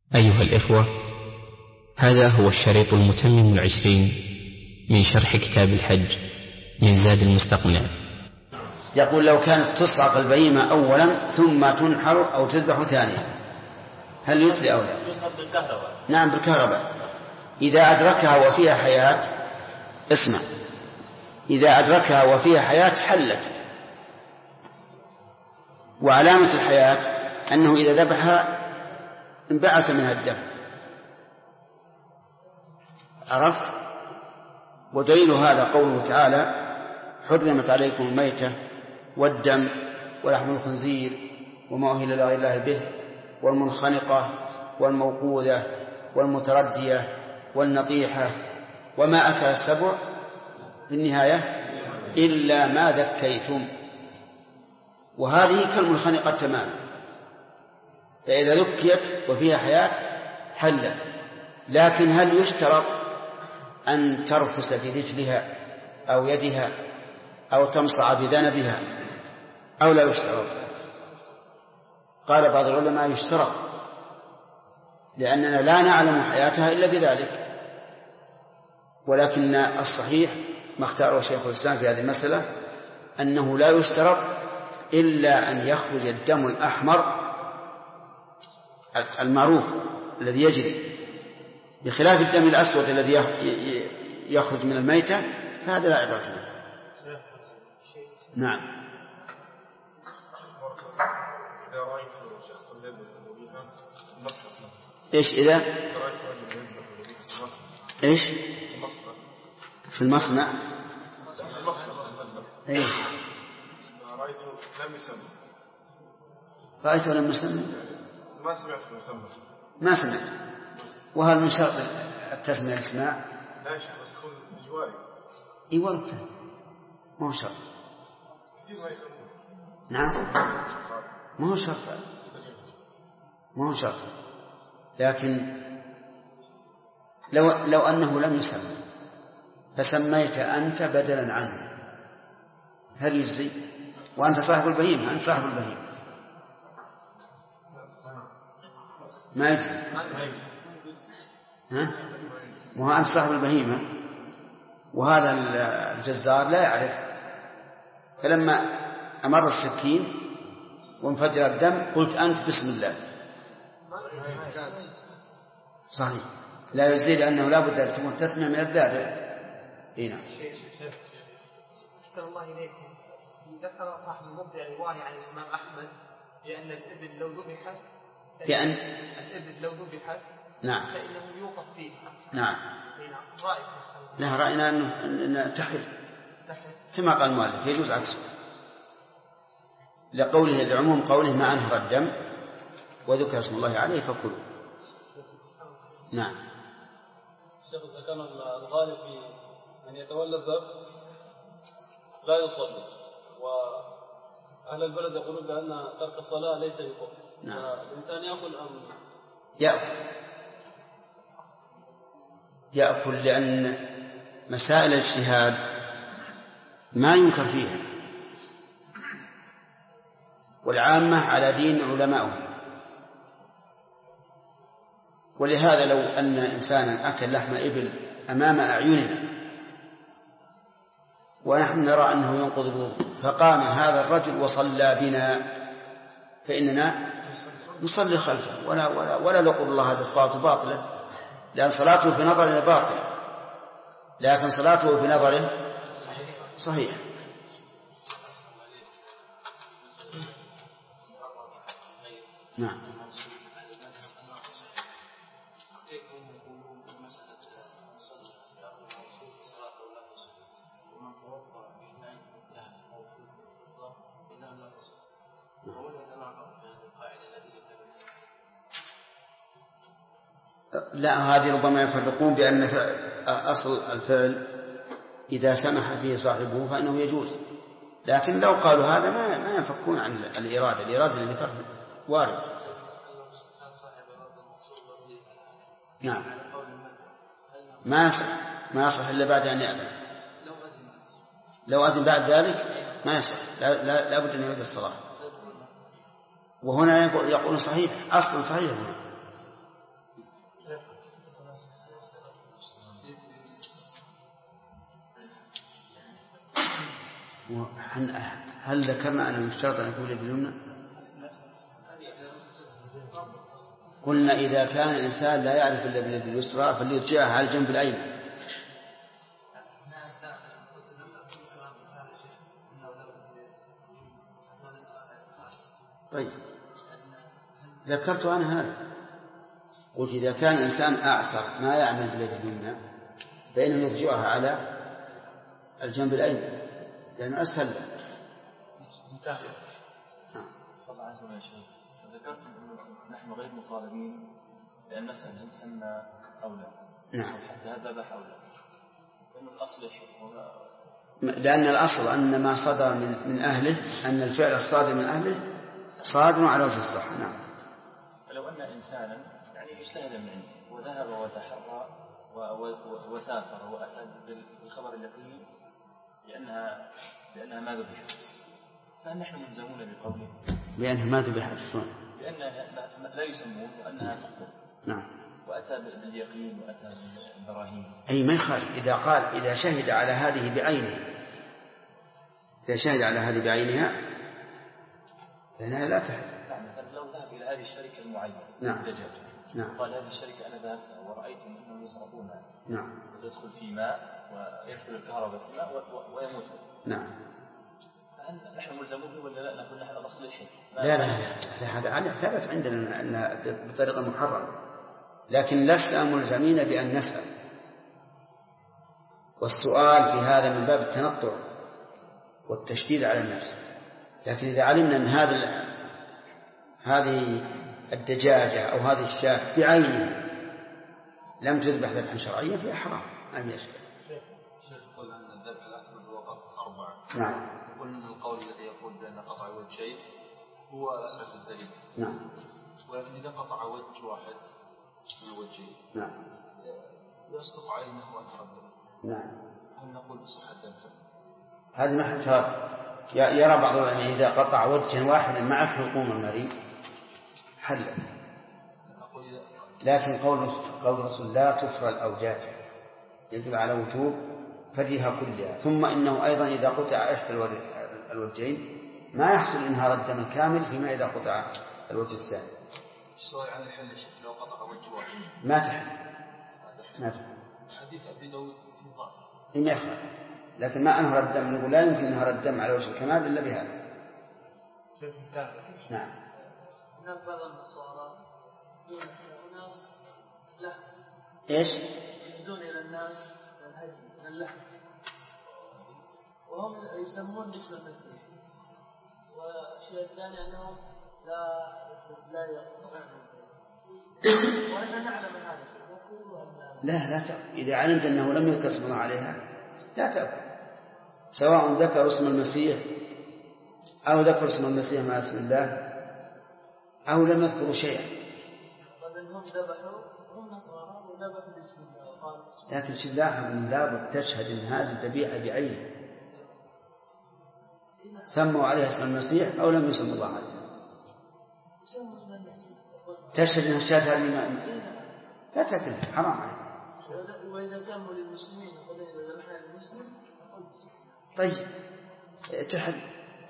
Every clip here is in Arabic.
أيها الإخوة، هذا هو الشريط المتمم 20 من شرح كتاب الحج من زاد المستقنع. يقول: لو كانت تصعق البهيمة أولا ثم تنحر أو تذبح ثانيا هل يسري أو لا؟ يسحب بالكهرباء. نعم بالكهرباء. إذا أدركها وفيها حياة، اسمع، إذا أدركها وفيها حياة حلت، وعلامة الحياة أنه إذا ذبحها انبعث منها الدم، عرفت؟ ودليل هذا قوله تعالى: حرمت عليكم الميتة والدم ولحم الخنزير وما أهل لغير الله به والمنخنقة والموقوذة والمتردية والنطيحة وما أكل السبع في النهاية إلا ما ذكيتم. وهذه كالمنخنقة تماما، فإذا ذكيت وفيها حياة حلت. لكن هل يشترط أن ترفس برجلها أو يدها أو تمصع بذنبها أو لا يشترط؟ قال بعض العلماء يشترط، لأننا لا نعلم حياتها إلا بذلك. ولكن الصحيح ما اختاره شيخ الإسلام في هذه المسألة أنه لا يشترط إلا أن يخرج الدم الأحمر المعروف الذي يجري، بخلاف الدم الأسود الذي يخرج من الميتة، فهذا لا عبرة به. نعم. إذا رأيت شخصا يذبح بها المصرف، إيش إذا؟ إيش؟ في المصنع. إيه؟ رأيته لم يسمى. رأيته لم يسمى. ما سمعت مسمى. ما سمعت. وهل من شرط التسمية الإسماع؟ لا شيء، بس يكون جواري. إيه والله ما هو شرط. كثير ما يسمون. نعم. ما هو شرط. ما هو شرط. لكن لو أنه لم يسمى فسميت أنت بدلا عنه هل يجزي؟ وأنت صاحب البهيمة، أنت صاحب البهيمة، ما يجزي. ها؟ وهو أنت صاحب البهيمة وهذا الجزار لا يعرف، فلما أمر السكين وانفجر الدم قلت أنت بسم الله، صحيح لا يجزي، لأنه لا بد أن تكون تسمع من الذابح. هنا أحسن الله إليكم. ذكر صاحب المبدع رواية عن الإمام أحمد بأن الإبل لو ذبحت نعم فإنه يوقف فيه. نعم. رأيك؟ لا، رأينا أن تحل كما قال المؤلف، يجوز عكسه لقوله لعموم قوله ما أنهر الدم وذكر اسم الله عليه فكلوا. نعم. الشيخ إذا كان الغالب في من يتولى الذبح لا يصلي، وأهل البلد يقولون بأن ترك الصلاة ليس بكفر، نعم. الإنسان يأكل أم يأكل لأن مسائل الاجتهاد ما ينكر فيها، والعامة على دين علمائهم. ولهذا لو أن إنسانا أكل لحم إبل أمام أعيننا ونحن نرى أنه ينقض الوضوء فقام هذا الرجل وصلى بنا فإننا نصلي خلفه ولا نقول الله هذه الصلاة باطلة، لأن صلاته في نظرنا باطلة، لكن صلاته في نظره صحيح. نعم. لا، هذه ربما يفرقون بأن أصل الفعل إذا سمح فيه صاحبه فإنه يجوز، لكن لو قالوا هذا ما ينفكون عن الإرادة اللي ذكرها وارد. نعم. ما يصح إلا بعد أن يأذن. لو أذن بعد ذلك ما يصح، لا بد أن يعيد الصلاة. وهنا يقول صحيح، أصلا صحيح هنا. هل ذكرنا أنه يشترط أن يكون اليد اليمنى؟ قلنا إذا كان الإنسان لا يعرف إلا باليد اليسرى فليرجعها على الجنب الأيمن. طيب ذكرت أنا هذا، قلت إذا كان الإنسان أعصر ما يعمل باليد اليمنى فإنه يرجعها على الجنب الأيمن لأنه أسهل له. الله عز وجل ذكرتم أنه نحن غير مطالبين بأن نسأل هل سمى أو لا. نعم. حتى هذا ذبح أو لا. لأنه الأصل لأن الأصل أن ما صدر من أهله أن الفعل الصادر من أهله صادر على وجه الصحة. نعم. فلو أن إنسانا يعني اجتهد من عنده وذهب وتحرى وسافر وأتى بالخبر اليقين لأنها ما ذبحت، فهل نحن ملزمون بقوله بأنها ما ذبحت؟ لأنها لا يسمون وأنها تقتل. نعم. وأتى باليقين وأتى بالبراهين. أي ما يخالف إذا قال إذا شهد على هذه بعينها، إذا شهد على هذه بعينها فإنها لا تحل. نعم. مثلا لو ذهب إلى هذه الشركة المعينة. نعم. دجاج. نعم. قال هذه الشركة أنا ذهبت ورأيتم أنهم يصرفون. نعم. وتدخل في ماء ويدخل الكهرباء في ماء ويموت. نعم. فهل نحن ملزمون به ولا لا؟ نقول نحن الأصل الحل. لا هذا ثبت عندنا أن بطريقة محرمة، لكن لسنا ملزمين بأن نسأل، والسؤال في هذا من باب التنطع والتشديد على النفس. لكن إذا علمنا أن هذه الدجاجة أو هذه الشاة بعينها لم تذبح ذبحا شرعيا فيها حرام ما في أشكال. شيخ يقول أن الذبح الأكبر هو قطع 4. نعم. يقول أن القول الذي يقول بأن قطع وجهين هو أسعد الدليل. نعم. ولكن إذا قطع وجه واحد من الوجهين نعم يصدق عليه أنه أتردد. نعم. هل نقول بصحة الدم؟ هذا ما حتى يرى بعض العلماء إذا قطع وجها واحدا مع حلقوم المريء حل. لكن قول الرسول لا تفرى الأوجاج يجب على وجوب فريها كلها. ثم إنه أيضا إذا قطع إحدى الوجهين ما يحصل إنهار الدم الكامل فيما إذا قطع الوجه الثاني. السؤال عن الحل لو قطع وجه واحد ما تحل. حديث أبي داود في ضعف إن يفعل، لكن ما أنهر الدم نقول لا يمكن إنهار الدم على وجه الكمال إلا بهذا. نعم. هناك بعض النصارى الناس لحم. إيش؟ يهدون إلى الناس الهدي من اللحم وهم يسمون باسم المسيح. والشيء الثاني أنهم لا يقطعون. وأنا نعلم هذا. لا إذا علمت أنه لم يذكر اسم الله عليها لا تأكل، سواء ذكر اسم المسيح أو ذكر اسم المسيح مع اسم الله أو لم يذكروا شيئا. هم ذبحوا هم نصارى وذبحوا باسم الله وقالوا لكن لاحظ أن لابد تشهد أن هذه الذبيحة بعينها سموا عليها اسم المسيح أو لم يسموا الله عليها. تشهد أن الشاة هذه لا تأكلها حرام عليك. وإذا سموا للمسلمين وإذا ذبحنا للمسلم طيب تحل.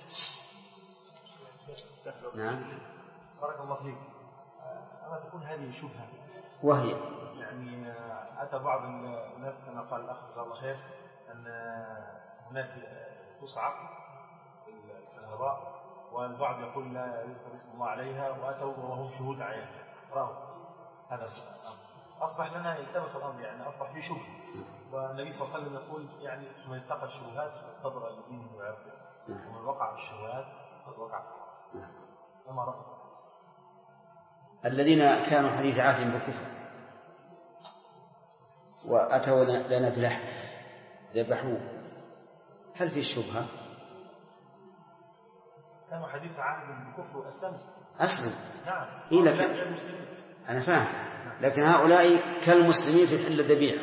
نعم. بارك الله فيك. أما تكون هذه شبهة وهي يعني أتى بعض الناس كما قال الأخ جزاه الله خير أن هناك تصعق الكهرباء والبعض يقول لا يذكر اسم الله عليها وأتوا وهم شهود عيان رأوا هذا الأمر. أصبح لنا التبس الأمر يعني أصبح في شبه، والنبي صلى الله عليه وسلم يقول يعني من اتقى الشبهات فاستبرأ لدينه وعرضه ومن وقع في الشبهات قد وقع. وما رأيك؟ الذين كانوا حديث عهد بالكفر وأتوا لنا بلحم ذبحوه هل في الشبهة؟ كانوا حديث عهد بالكفر وأسلموا. أسلم. نعم. إيه لكن أنا فاهم، لكن هؤلاء كالمسلمين في حل الذبيحة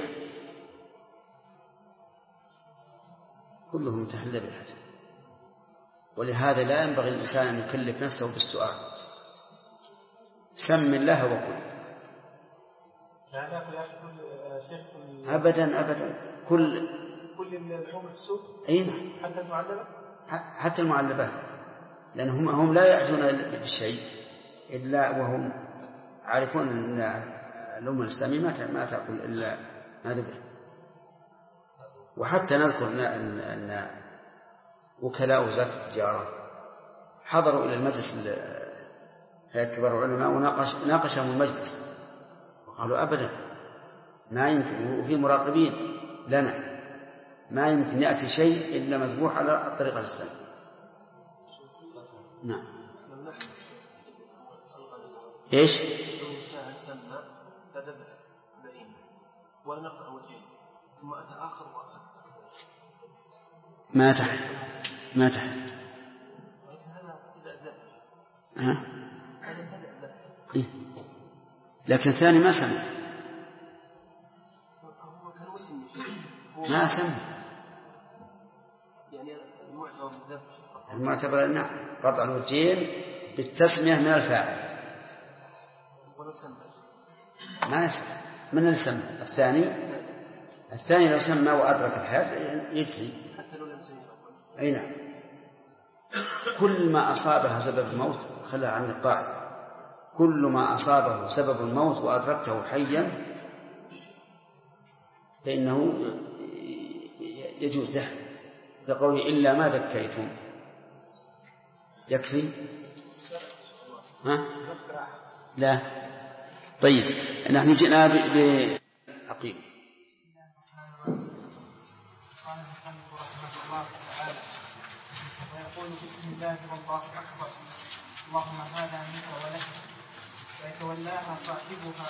كلهم تحل ذبيحة، ولهذا لا ينبغي الإنسان أن يكلف نفسه بالسؤال. سم الله وكل. يعني يأكل يا أخي كل شيخ أبدا كل اللحوم في السوق. أين حتى المعلبة. حتى المعلبات، لأنهم هم لا يأتون بالشيء إلا وهم عارفون أن الأمة الإسلامية ما تأكل إلا ما ذبح. وحتى نذكر أن وكلاء وزارة التجارة حضروا إلى المجلس هيئة كبار العلماء وناقشهم المجلس وقالوا أبدا ما يمكن، وفي مراقبين لنا، ما يمكن يأتي شيء إلا مذبوح على الطريقة الإسلامية. نعم. إيش؟ الإنسان سمى فذبح بعينه ونقع وجهه ثم أتى آخر وأخذ ما تحت هذا ابتدأ ذبح. هذا ابتدأ ذبح. لكن الثاني ما سمى. هو كان وثني ما سمى. يعني المعتبر بالذبح. المعتبر نعم قطع الوجهين بالتسمية من الفاعل. ما يسمى. من اللي سمى؟ الثاني لو سمى وأدرك الحال يجزي. حتى لو لم يسمى. أي نعم. كل ما أصابها سبب الموت، خلها عن القاعدة، كل ما أصابه سبب الموت وأدركته حيا فإنه يجوز له، لقوله إلا ما ذكيتم. يكفي؟ لا. طيب نحن جئنا بعقيم. قال المصنف رحمه الله تعالى: ويقول بسم الله والله أكبر، اللهم هذا منك ولك، ويتولاها صاحبها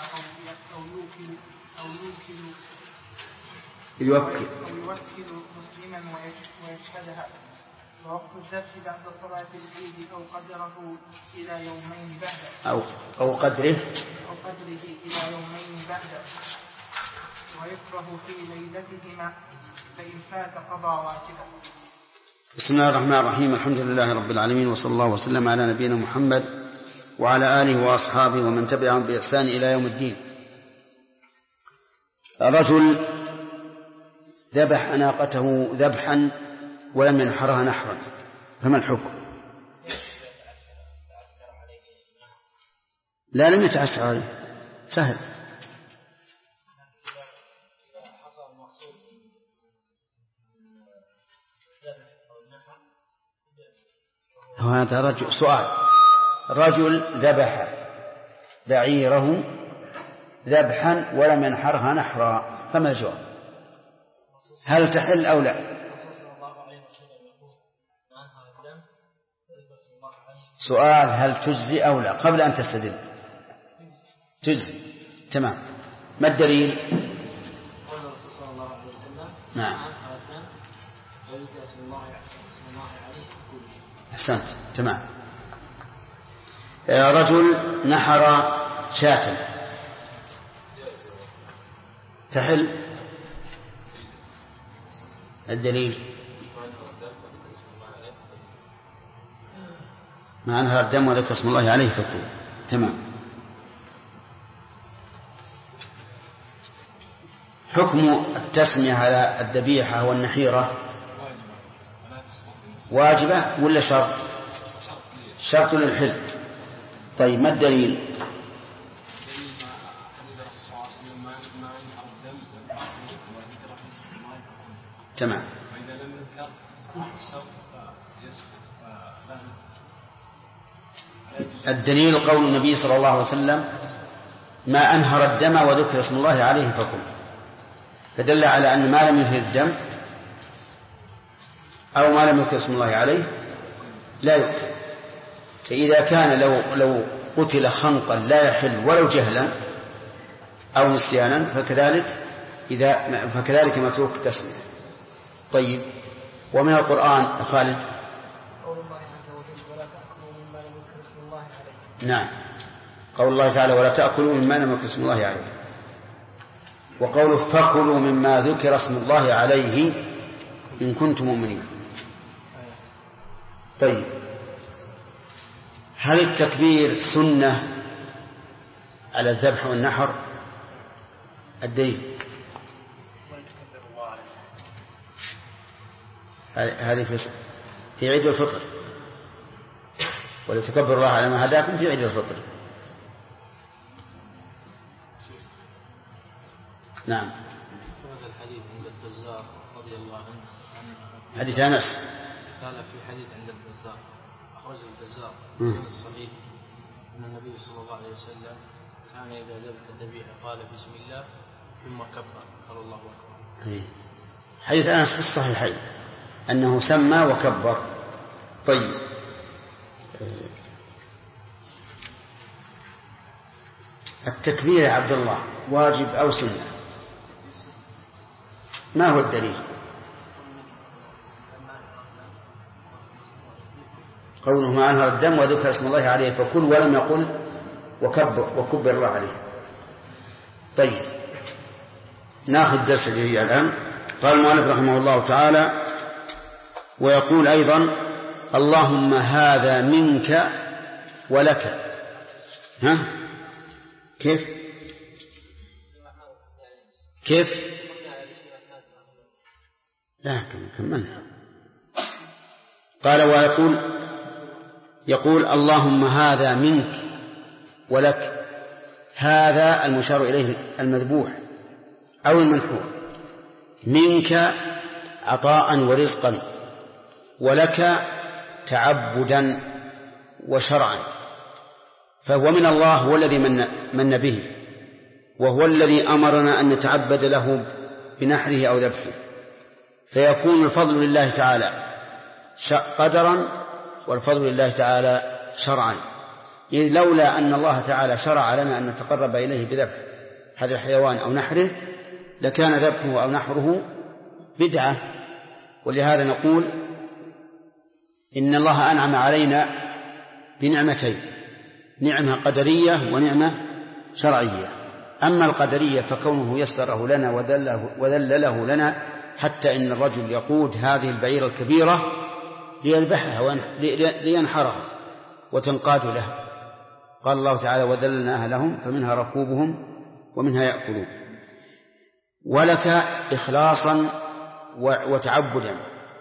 أو يوكل مسلما ويشهدها. ووقت الذبح بعد صلاة العيد أو قدره إلى يومين بعد أو قدره إلى يومين بعد، ويكره في ليلتهما فإن فات قضى واجبا. بسم الله الرحمن الرحيم. الحمد لله رب العالمين، وصلى الله وسلم على نبينا محمد وعلى آله وأصحابه ومن تبعهم بإحسان إلى يوم الدين. الرجل ذبح ناقته ذبحا ولم ينحرها نحرا، فما الحكم؟ لا، لم يتعسر عليه، سهل. هذا رجل سؤال. رجل ذبح بعيره ذبحا ولم ينحرها نحرا، فما الجواب؟ هل تحل أو لا؟ سؤال هل تجزي أو لا قبل أن تستدل. تجزي. تمام. ما الدليل؟ قال الرسول صلى الله عليه وسلم: نعم. أحسنت. تمام. رجل نحر شاة تحل. الدليل ما أنهر الدم وذكر اسم الله عليه فكل. تمام. حكم التسمية على الذبيحة والنحيرة واجبة ولا شرط؟ شرط للحل. طيب ما الدليل؟ تمام. الدليل قول النبي صلى الله عليه وسلم: ما أنهر الدم وذكر اسم الله عليه فكل، فدل على أن ما لم ينهر الدم أو ما لم يذكر اسم الله عليه لا يؤكل. فإذا كان لو قتل خنقا لا يحل ولو جهلا أو نسيانا فكذلك متروك التسمية. طيب، ومن القرآن خالد؟ قول الله عز وجل: ولا تأكلوا مما لم يذكر اسم الله عليه. نعم، قول الله تعالى: ولا تأكلوا مما لم يذكر اسم الله عليه. وقوله: فكلوا مما ذكر اسم الله عليه إن كنتم مؤمنين. طيب، هل التكبير سنة على الذبح والنحر؟ الدليل هذه في عيد الفطر، ولتكبروا الله على ما هداكم في عيد الفطر. نعم. هذا الحديث عند البزار رضي الله عنه حديث أنس قال في حديث عند البزار أخرج البزار في الصحيح أن النبي صلى الله عليه وسلم كان إذا ذبح الذبيحة قال بسم الله ثم كبر قال الله أكبر. حديث أنس في الصحيحين أنه سمى وكبر. طيب، التكبير يا عبد الله واجب أو سنة؟ ما هو الدليل؟ قوله ما أنهر الدم وذكر اسم الله عليه فكل، ولم يقل وكبر الله عليه. طيب، ناخذ درس الجديد الآن. قال المؤلف رحمه الله تعالى: ويقول أيضا: اللهم هذا منك ولك. ها؟ كيف؟ لا كملنا. قال يقول اللهم هذا منك ولك. هذا المشار إليه المذبوح أو المنحور، منك عطاء ورزقا، ولك تعبدا وشرعا، فهو من الله، هو الذي من به، وهو الذي أمرنا أن نتعبد له بنحره أو ذبحه، فيكون الفضل لله تعالى قدرا والفضل لله تعالى شرعا. إذ لولا أن الله تعالى شرع لنا أن نتقرب إليه بذبح هذا الحيوان أو نحره لكان ذبحه أو نحره بدعة. ولهذا نقول إن الله أنعم علينا بنعمتين: نعمة قدرية ونعمة شرعية. أما القدرية فكونه يسره لنا وذلله لنا، حتى إن الرجل يقود هذه البعيرة الكبيرة ليذبحها لينحرها وتنقاد له. قال الله تعالى: وذللناها لهم فمنها ركوبهم ومنها يأكلون. ولك إخلاصا وتعبدا،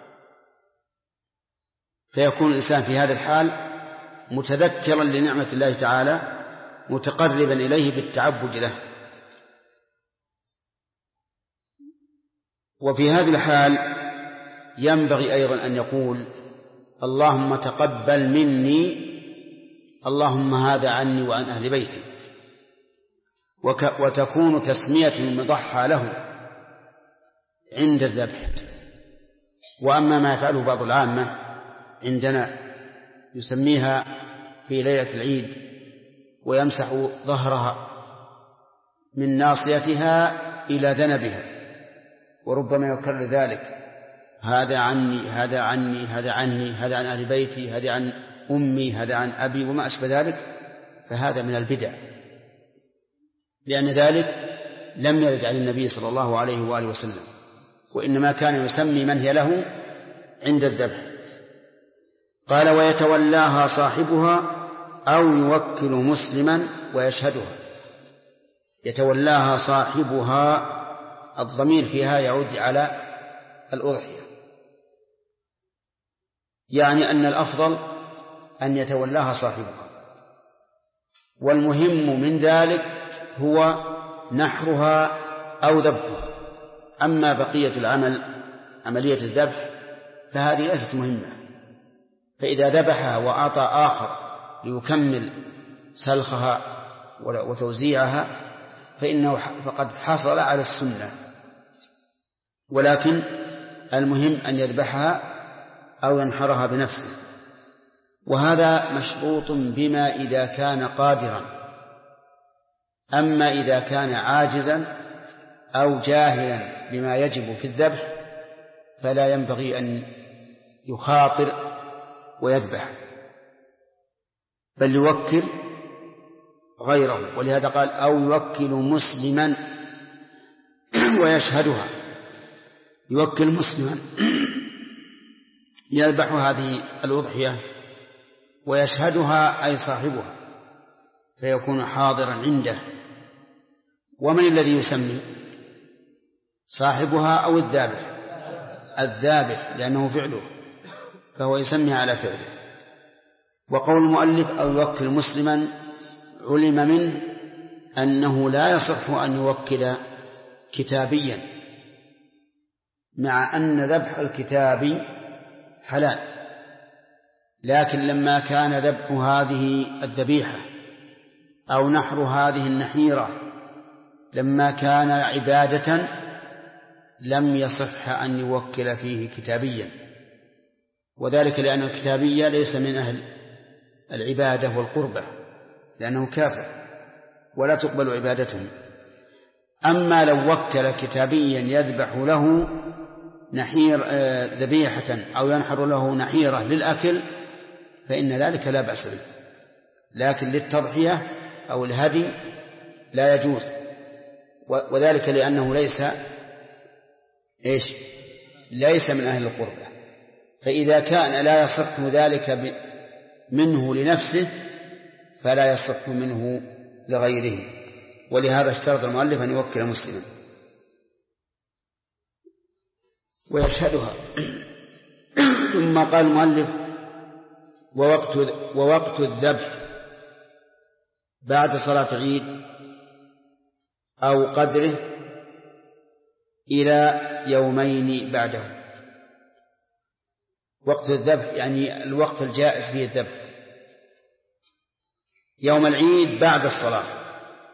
فيكون الإنسان في هذا الحال متذكرا لنعمة الله تعالى متقربا إليه بالتعبد له. وفي هذه الحال ينبغي أيضا أن يقول: اللهم تقبل مني، اللهم هذا عني وعن أهل بيتي. وتكون تسمية المضحى له عند الذبح. وأما ما يفعله بعض العامة عندنا يسميها في ليلة العيد ويمسح ظهرها من ناصيتها إلى ذنبها، وربما يكرر ذلك: هذا عني هذا عني هذا عني هذا عن أهل بيتي هذا عن أمي هذا عن أبي وما أشبه ذلك. فهذا من البدع، لأن ذلك لم يرد عن النبي صلى الله عليه وآله وسلم، وإنما كان يسمي من هي له عند الذبح. قال: ويتولاها صاحبها أو يوكل مسلما ويشهدها. يتولاها صاحبها، الضمير فيها يعود على الأضحية، يعني أن الأفضل أن يتولاها صاحبها، والمهم من ذلك هو نحرها أو ذبحها. أما بقية العمل عملية الذبح فهذه ليست مهمة، فإذا ذبحها وأعطى آخر ليكمل سلخها وتوزيعها فإنه فقد حصل على السنة، ولكن المهم أن يذبحها أو ينحرها بنفسه. وهذا مشروط بما إذا كان قادرا. أما إذا كان عاجزا أو جاهلا بما يجب في الذبح فلا ينبغي أن يخاطر ويذبح، بل يوكل غيره. ولهذا قال: أو يوكل مسلما ويشهدها. يوكل مسلما يذبح هذه الأضحية ويشهدها أي صاحبها، فيكون حاضرا عنده. ومن الذي يسمي؟ صاحبها أو الذابح؟ الذابح، لأنه فعله. فهو يسمي على فعله. وقول المؤلف أو يوكل مسلما علم منه أنه لا يصح أن يوكل كتابيا، مع أن ذبح الكتاب حلال، لكن لما كان ذبح هذه الذبيحة أو نحر هذه النحيرة لما كان عبادة لم يصح أن يوكل فيه كتابيا، وذلك لأن الكتابية ليس من أهل العبادة والقربة، لأنه كافر ولا تقبل عبادته. أما لو وكل كتابيا يذبح له نحير ذبيحة أو ينحر له نحيرة للأكل فإن ذلك لا بأس به، لكن للتضحية أو الهدي لا يجوز، وذلك لأنه ليس من أهل القربة. فإذا كان لا يصح ذلك منه لنفسه فلا يصح منه لغيره، ولهذا اشترط المؤلف أن يوكل مسلما ويشهدها. ثم قال المؤلف ووقت الذبح بعد صلاة العيد أو قدره إلى يومين بعده. وقت الذبح يعني الوقت الجائز فيه الذبح يوم العيد بعد الصلاة،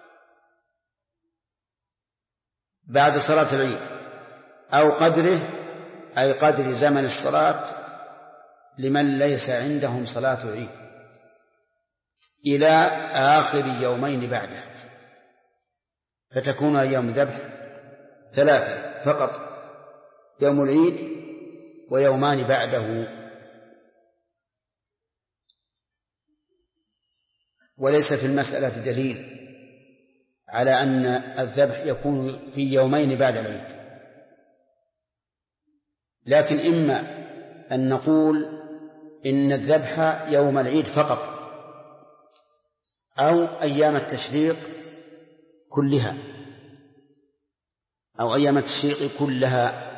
بعد صلاة العيد، أو قدره أي قدر زمن الصلاة لمن ليس عندهم صلاة العيد إلى آخر يومين بعده، فتكون أيام الذبح 3 فقط، يوم العيد ويومان بعده. وليس في المسألة دليل على أن الذبح يكون في يومين بعد العيد، لكن إما أن نقول إن الذبح يوم العيد فقط أو أيام التشريق كلها أو أيام التشريق كلها.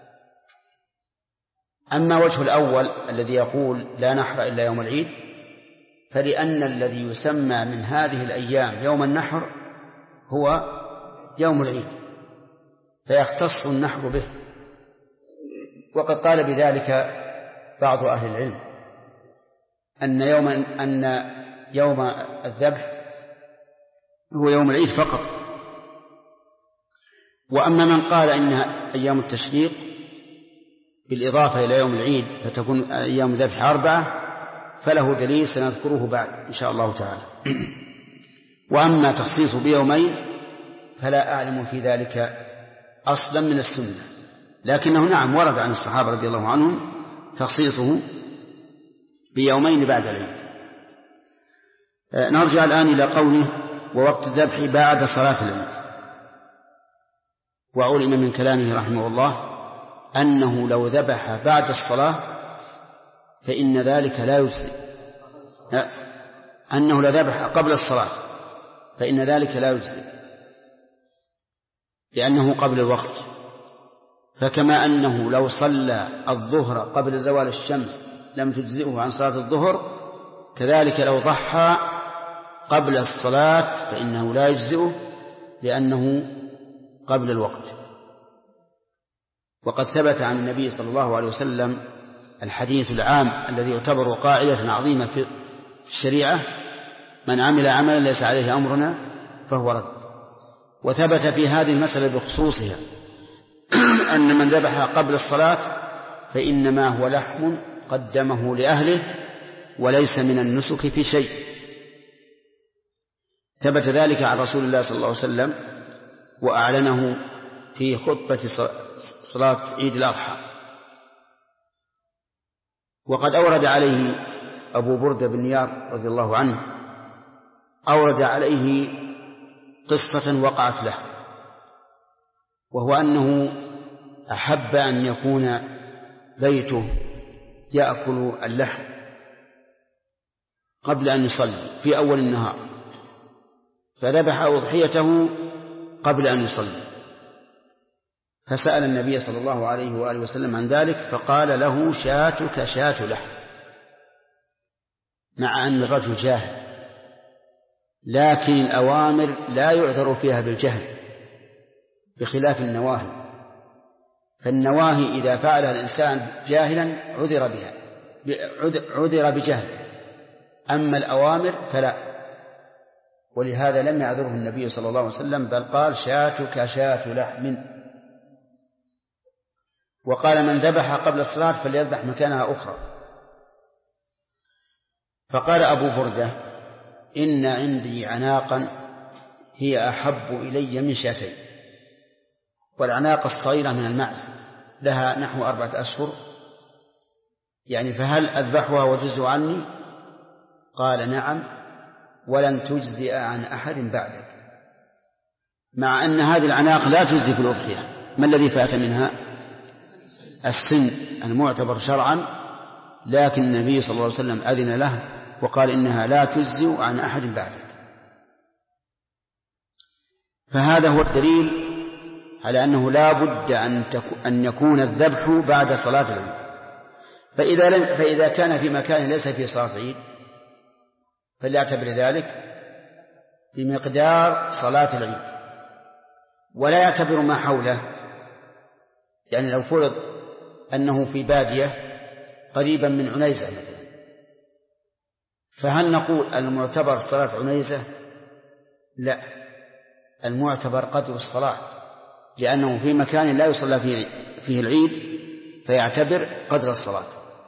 أما وجه الأول الذي يقول لا نحر إلا يوم العيد فلأن الذي يسمى من هذه الأيام يوم النحر هو يوم العيد فيختص النحر به، وقد قال بذلك بعض أهل العلم أن يوم الذبح هو يوم العيد فقط. وأما من قال إنها أيام التشريق بالإضافة إلى يوم العيد فتكون أيام الذبح 4 فله دليل سنذكره بعد إن شاء الله تعالى. وأما تخصيص بيومين فلا أعلم في ذلك أصلا من السنة، لكنه نعم ورد عن الصحابة رضي الله عنهم تخصيصه بيومين بعد العيد. نرجع الآن إلى قوله ووقت الذبح بعد صلاة العيد. وعلم من كلامه رحمه الله أنه لو ذبح بعد الصلاة فإن ذلك لا يجزئ، أنه لذبح قبل الصلاة فإن ذلك لا يجزئ لأنه قبل الوقت. فكما أنه لو صلى الظهر قبل زوال الشمس لم تجزئه عن صلاة الظهر، كذلك لو ضحى قبل الصلاة فإنه لا يجزئه لأنه قبل الوقت. وقد ثبت عن النبي صلى الله عليه وسلم الحديث العام الذي يعتبر قاعدة عظيمة في الشريعة: من عمل عملا ليس عليه أمرنا فهو رد. وثبت في هذه المسألة بخصوصها أن من ذبح قبل الصلاة فإنما هو لحم قدمه لأهله وليس من النسك في شيء. ثبت ذلك عن رسول الله صلى الله عليه وسلم وأعلنه في خطبة صلاة عيد الأضحى. وقد أورد عليه أبو بردة بن نيار رضي الله عنه أورد عليه قصة وقعت له، وهو أنه أحب أن يكون بيته يأكل اللحم قبل أن يصلي في أول النهار، فذبح أضحيته قبل أن يصلي، فسأل النبي صلى الله عليه وآله وسلم عن ذلك فقال له شاتك شاة لحم، مع أن الرجل جاهل، لكن الأوامر لا يعذر فيها بالجهل بخلاف النواهي، فالنواهي إذا فعلها الإنسان جاهلا عذر بجهل، أما الأوامر فلا، ولهذا لم يعذره النبي صلى الله عليه وسلم، بل قال شاتك شاة لحم. وقال من ذبح قبل الصلاة فليذبح مكانها أخرى. فقال أبو بردة إن عندي عناقا هي أحب إلي من شاتين، والعناق الصغيرة من المعز لها نحو 4 أشهر، يعني فهل أذبحها وجزء عني؟ قال نعم، ولن تجزئ عن أحد بعدك، مع أن هذه العناق لا تجزي في الأضحية. ما الذي فات منها؟ السن المعتبر شرعا، لكن النبي صلى الله عليه وسلم أذن له وقال إنها لا تجزئ عن أحد بعدك. فهذا هو الدليل على أنه لا بد أن يكون الذبح بعد صلاة العيد. فإذا كان في مكان ليس فيه صلاة عيد فليعتبر ذلك بمقدار صلاة العيد، ولا يعتبر ما حوله. يعني لو فرض أنه في بادية قريبا من عنيزة مثلا، فهل نقول المعتبر صلاة عنيزة؟ لا، المعتبر قدر الصلاة، لأنه في مكان لا يصلى فيه العيد فيعتبر قدر الصلاة.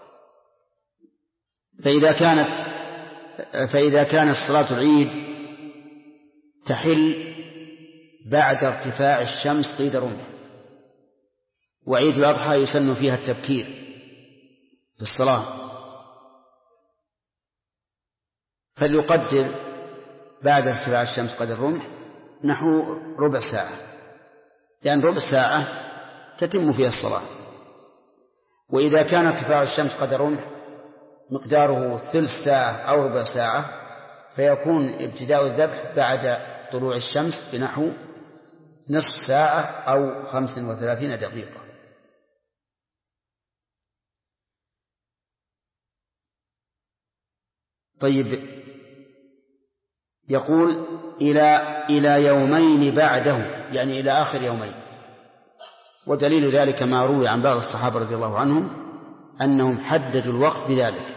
فإذا كانت صلاة العيد تحل بعد ارتفاع الشمس قيد رمح، وعيد الأضحى يسن فيها التبكير في الصلاة، فليقدر بعد ارتفاع الشمس قدر الرمح نحو ربع ساعة، لأن ربع ساعة تتم فيها الصلاة. وإذا كان ارتفاع الشمس قدر رمح مقداره ثلث ساعة أو ربع ساعة فيكون ابتداء الذبح بعد طلوع الشمس بنحو نصف ساعة أو 35 دقيقة. طيب، يقول إلى يومين بعده، يعني إلى آخر يومين. ودليل ذلك ما روي عن بعض الصحابة رضي الله عنهم أنهم حددوا الوقت بذلك.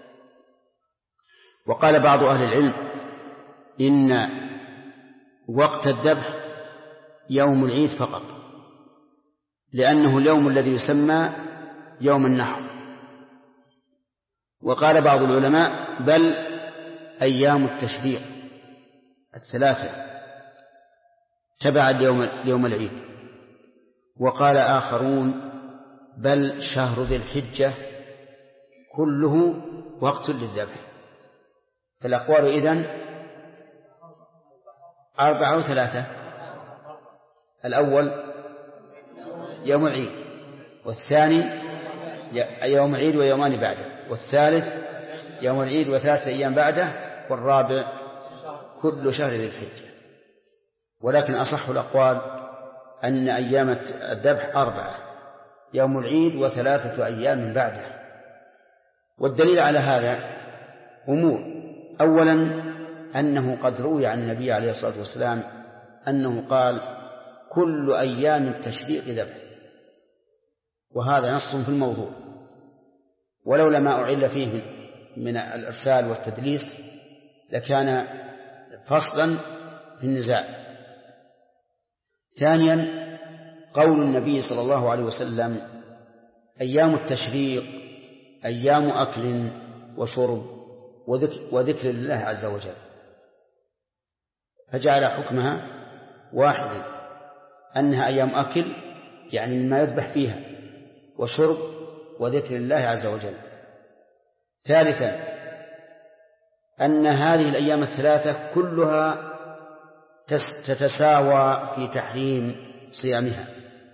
وقال بعض أهل العلم إن وقت الذبح يوم العيد فقط، لأنه اليوم الذي يسمى يوم النحر. وقال بعض العلماء بل أيام التشريق 3 تبع يوم العيد. وقال آخرون بل شهر ذي الحجة كله وقت للذبح. فالأقوال إذن 4 أو 3. الأول يوم العيد، والثاني يوم العيد ويومان بعده، والثالث يوم العيد و3 أيام بعده، والرابع كل شهر ذي الحجة. ولكن أصح الأقوال أن أيام الذبح 4، يوم العيد و3 أيام بعده. والدليل على هذا أمور. أولا أنه قد روي عن النبي عليه الصلاة والسلام أنه قال كل أيام التشريق ذبح، وهذا نص في الموضوع، ولولا ما أعل فيه من الإرسال والتدليس لكان فصلا في النزاع. ثانيا قول النبي صلى الله عليه وسلم أيام التشريق أيام أكل وشرب وذكر الله عز وجل، فجعل حكمها واحدا، أنها أيام أكل يعني مما يذبح فيها، وشرب وذكر الله عز وجل. ثالثا أن هذه الأيام 3 كلها تتساوى في تحريم صيامها،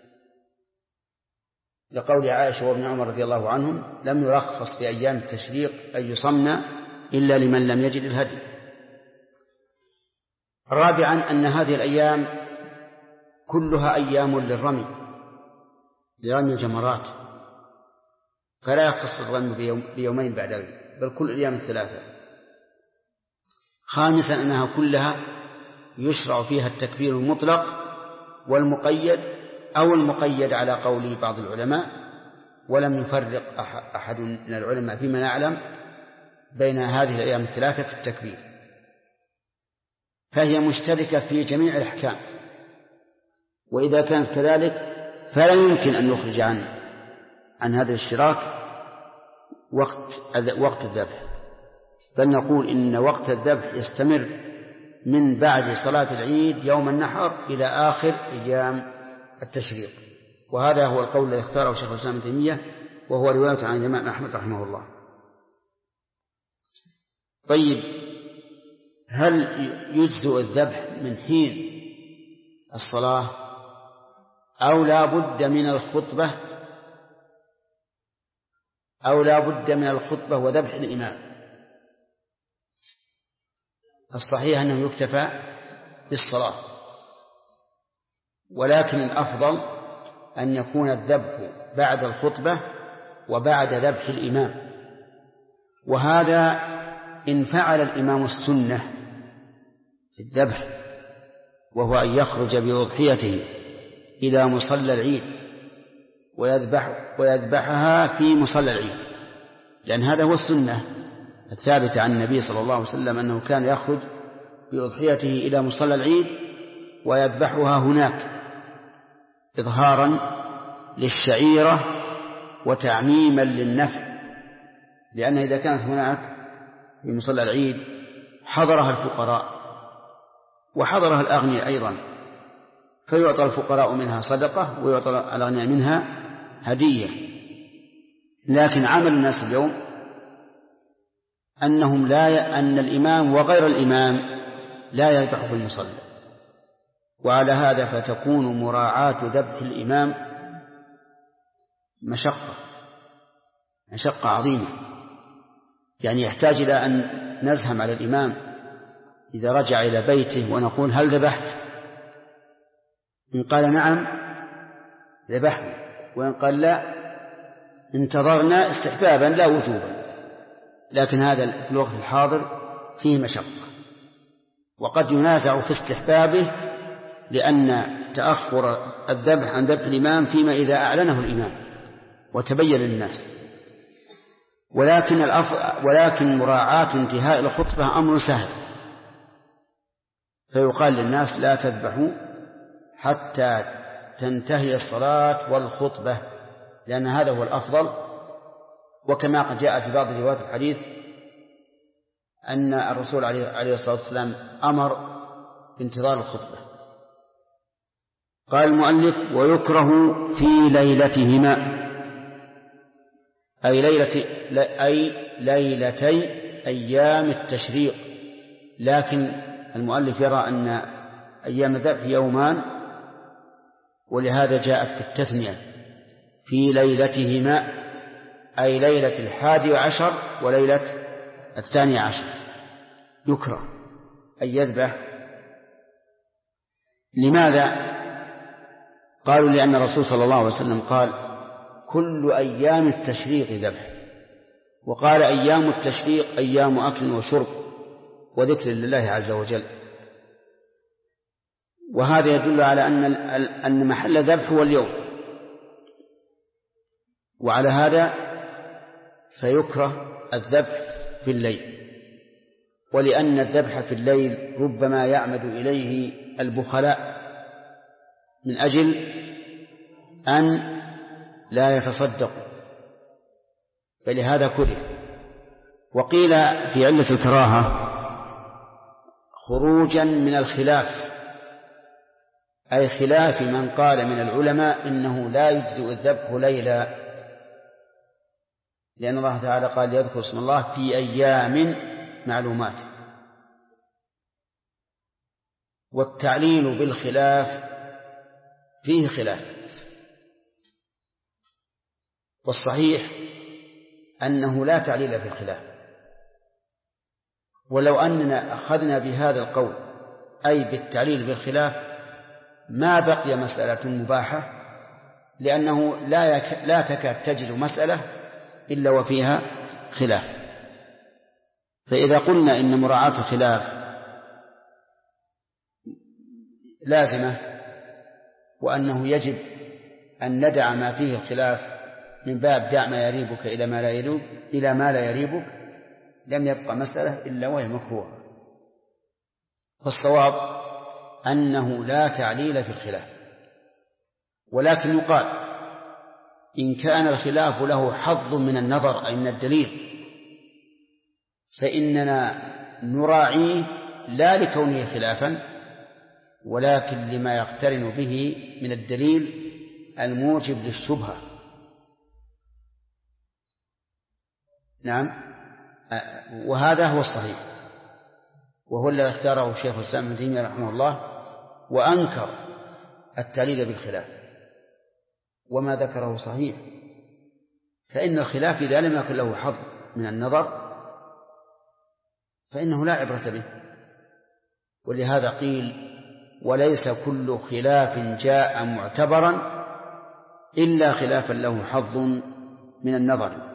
لقول عائشة وابن عمر رضي الله عنهم لم يرخص في أيام التشريق أن يصمنا إلا لمن لم يجد الهدي. رابعا أن هذه الأيام كلها أيام للرمي، لرمي الجمرات، فلا يختص الرمي بيومين بعد ذلك، بل كل الأيام الثلاثة. خامسا أنها كلها يشرع فيها التكبير المطلق والمقيد أو المقيد على قول بعض العلماء، ولم يفرق أحد من العلماء فيما نعلم بين هذه الأيام الثلاثة في التكبير، فهي مشتركة في جميع الأحكام. وإذا كانت كذلك فلا يمكن أن نخرج عن هذا الاشتراك وقت الذبح، بل نقول إن وقت الذبح يستمر من بعد صلاة العيد يوم النحر إلى آخر أيام التشريق. وهذا هو القول الذي اختاره شيخ الإسلام ابن تيمية، وهو رواية عن الإمام أحمد رحمه الله. طيب، هل يجزئ الذبح من حين الصلاة أو لا بد من الخطبة وذبح الإمام؟ الصحيح أنه يكتفى بالصلاة، ولكن الأفضل أن يكون الذبح بعد الخطبة وبعد ذبح الإمام. وهذا إن فعل الإمام السنة في الذبح، وهو أن يخرج بأضحيته إلى مصلى العيد ويذبحها في مصلى العيد، لأن هذا هو السنة الثابتة عن النبي صلى الله عليه وسلم أنه كان يخرج بأضحيته إلى مصلى العيد ويذبحها هناك إظهارا للشعيرة وتعميما للنفع، لأن إذا كانت هناك في مصلى العيد حضرها الفقراء وحضرها الأغنياء أيضا، فيعطى الفقراء منها صدقة ويعطى الأغنياء منها هدية. لكن عمل الناس اليوم أن الإمام وغير الإمام لا يذبح في المصلى، وعلى هذا فتكون مراعاة ذبح الإمام مشقة عظيمة، يعني يحتاج إلى أن نزهم على الإمام إذا رجع إلى بيته ونقول هل ذبحت؟ إن قال نعم ذبحنا، وإن قال لا انتظرنا استحبابا لا وجوبا. لكن هذا في الوقت الحاضر فيه مشقة، وقد ينازع في استحبابه لأن تأخر الذبح عن ذبح الإمام فيما إذا أعلنه الإمام وتبين للناس. ولكن مراعاة انتهاء الخطبة أمر سهل، فيقال للناس لا تذبحوا حتى تنتهي الصلاة والخطبة، لأن هذا هو الأفضل. وكما قد جاء في بعض روايات الحديث أن الرسول عليه الصلاة والسلام أمر بانتظار الخطبة. قال المؤلف: ويكره في ليلتهما، أي ليلتي أيام التشريق. لكن المؤلف يرى أن أيام الذبح يومان، ولهذا جاءت بالتثنية في ليلتهما، أي ليلة 11 وليلة 12 يكره أن يذبح. لماذا؟ قالوا لأن الرسول صلى الله عليه وسلم قال: كل أيام التشريق ذبح، وقال: أيام التشريق أيام أكل وشرب وذكر لله عز وجل. وهذا يدل على أن محل الذبح هو اليوم، وعلى هذا فيكره الذبح في الليل، ولأن الذبح في الليل ربما يعمد إليه البخلاء من أجل أن لا يتصدق، فلهذا كره. وقيل في علة الكراهة خروجا من الخلاف، أي خلاف من قال من العلماء إنه لا يجزئ الذبح ليلا، لأن الله تعالى قال: يذكر اسم الله في أيام معلومات. والتعليل بالخلاف فيه خلاف، والصحيح أنه لا تعليل في الخلاف. ولو أننا أخذنا بهذا القول أي بالتعليل بالخلاف ما بقي مسألة مباحة لأنه لا تكاد تجد مسألة إلا وفيها خلاف. فإذا قلنا إن مراعاة الخلاف لازمة وأنه يجب أن ندع ما فيه الخلاف من باب دع ما يريبك إلى ما لا يريبك، لم يبقى مسألة إلا وهي مكروهة. فالصواب أنه لا تعليل في الخلاف، ولكن يقال إن كان الخلاف له حظ من النظر أي من الدليل فإننا نراعيه لا لكونه خلافا ولكن لما يقترن به من الدليل الموجب للشبهة. نعم، وهذا هو الصحيح، وهو الذي اختاره شيخ الإسلام ابن تيمية رحمه الله، وأنكر التعليل بالخلاف، وما ذكره صحيح، فإن الخلاف إذا لم يكن له حظ من النظر فإنه لا عبرة به. ولهذا قيل وليس كل خلاف جاء معتبرا إلا خلافا له حظ من النظر.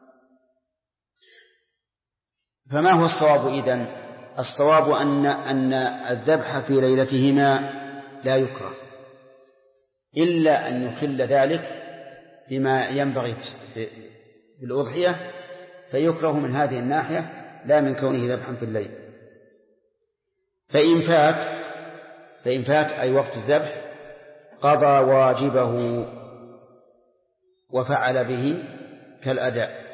فما هو الصواب إذن؟ الصواب أن الذبح في ليلتهما لا يكره إلا أن يخل ذلك بما ينبغي في الأضحية، فيكره من هذه الناحية لا من كونه ذبحا في الليل. فإن فات أي وقت الذبح قضى واجبه وفعل به كالأداء.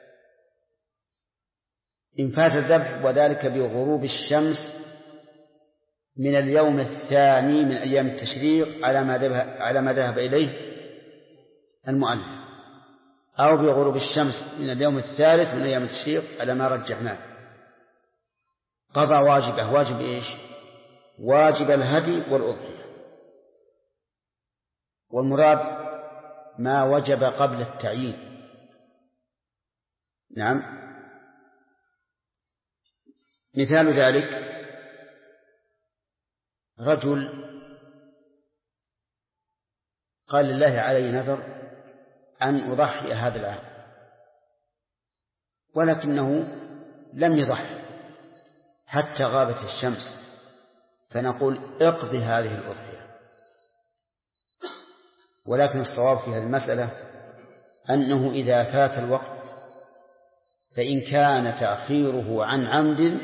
إن فات الذبح وذلك بغروب الشمس من اليوم الثاني من أيام التشريق على ما ذهب إليه المؤلف، أو بغروب الشمس من اليوم الثالث من أيام التشريق على ما رجحناه، قضى واجبه. واجب إيش؟ واجب الهدي والأضحية، والمراد ما وجب قبل التعيين. نعم، مثال ذلك رجل قال لله علي نذر أن أضحي هذا العام، ولكنه لم يضحي حتى غابت الشمس، فنقول اقضي هذه الأضحية. ولكن الصواب في هذه المسألة أنه إذا فات الوقت فإن كان تأخيره عن عمد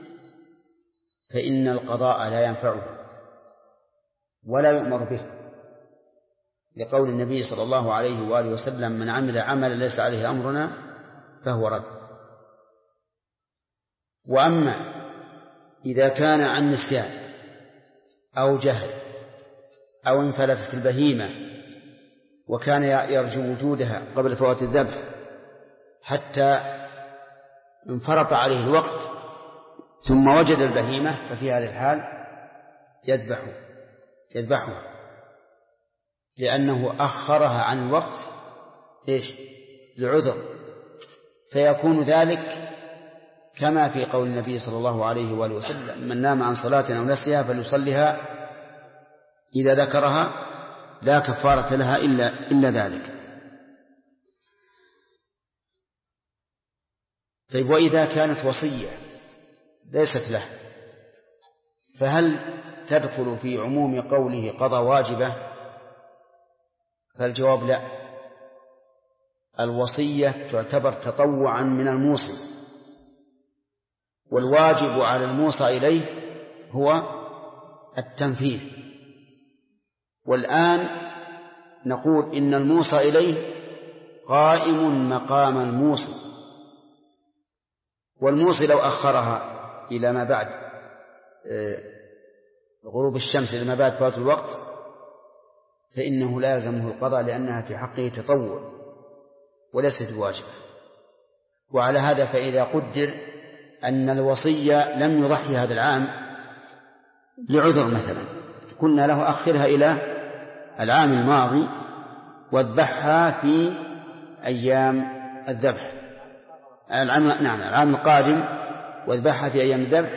فإن القضاء لا ينفعه ولا يؤمر به، لقول النبي صلى الله عليه وآله وسلم من عمل عملا ليس عليه أمرنا فهو رد. وأما إذا كان عن نسيان أو جهل أو انفلتت البهيمة وكان يرجو وجودها قبل فوات الذبح حتى انفرط عليه الوقت ثم وجد البهيمة، ففي هذه الحال يذبحه لأنه أخرها عن الوقت لعذر، فيكون ذلك كما في قول النبي صلى الله عليه وآله وسلم من نام عن صلاة أو نسيها فليصلها إذا ذكرها لا كفارة لها إلا ذلك. طيب، وإذا كانت وصية ليست له فهل تدخل في عموم قوله قضى واجبه؟ فالجواب لا، الوصية تعتبر تطوعا من الموصي، والواجب على الموصى إليه هو التنفيذ. والآن نقول إن الموصى إليه قائم مقام الموصي، والموصي لو أخرها إلى ما بعد غروب الشمس إلى ما بعد فوات الوقت فإنه لا يلزمه القضاء لأنها في حقه تطوع وليست واجبة. وعلى هذا فإذا قدر أن الوصية لم يضحي هذا العام لعذر مثلا، قلنا له أخرها إلى العام الماضي واذبحها في أيام الذبح، العام القادم واذبحها في أيام الذبح،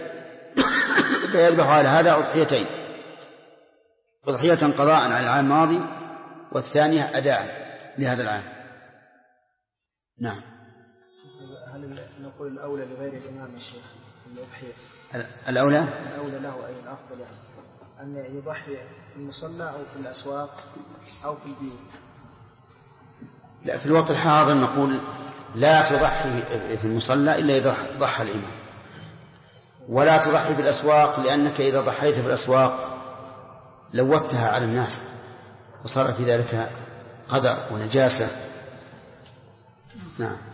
فيذبح على هذا أضحيتين، أضحية قضاء على العام الماضي والثانية أداء لهذا العام. نعم. هل نقول الأولى لغير الإمام الشيخ الأضحية؟ الأولى له أي الأفضل يعني أن يضحي في المصلى أو في الأسواق أو في البيوت؟ لا، في الوقت الحاضر نقول لا تضحي في المصلى إلا إذا ضحى الإمام، ولا تضحي في الأسواق، لأنك إذا ضحيت في الأسواق لوثتها على الناس وصار في ذلك قدر ونجاسة. نعم.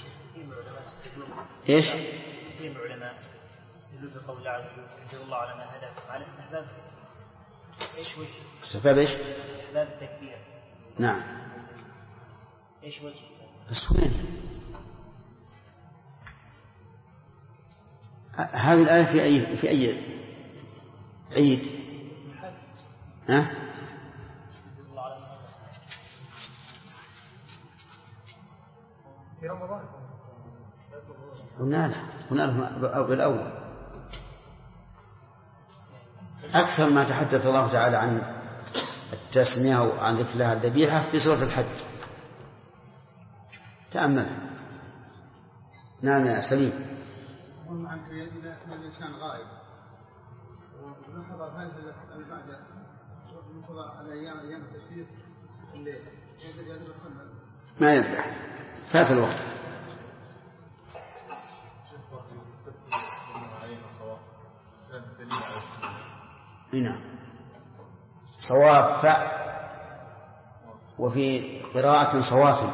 إيش؟ في العلماء يستدل بقول الله عز وجل يجزي الله على ما هداكم على استحباب ايش وجه؟ استحباب ايش؟ استحباب التكبير. نعم. ايش وجه؟ بس وين؟ هذه الآية في أي عيد؟ ها؟ في رمضان. قلنا له بالأول. أكثر ما تحدث الله تعالى عن التسمية وعن ذكر لها الذبيحة في سورة الحج. تأمل. نعم يا سليم. يقول عن إذا الإنسان غائب ونحضر هذه البعد ونحضر على أيام التشريق الليل ما يذبح، فات الوقت. هنا صواف وفي قراءة صواف،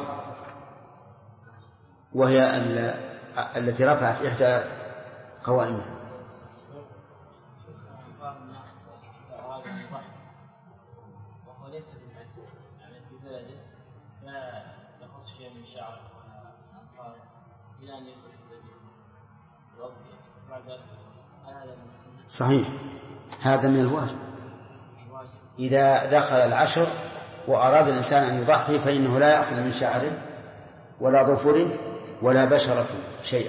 وهي التي رفعت إحدى قوائمها. وهو ليس بالحج يعني في بلده لا يخص شيء من شعره ولا أنفاره إلى أن يدخل الذبيح بعد ذلك. هذا من السنة. صحيح، هذا من الواجب. إذا دخل العشر وأراد الإنسان أن يضحي فإنه لا يأخذ من شعره ولا ظفره ولا بشرة شيئا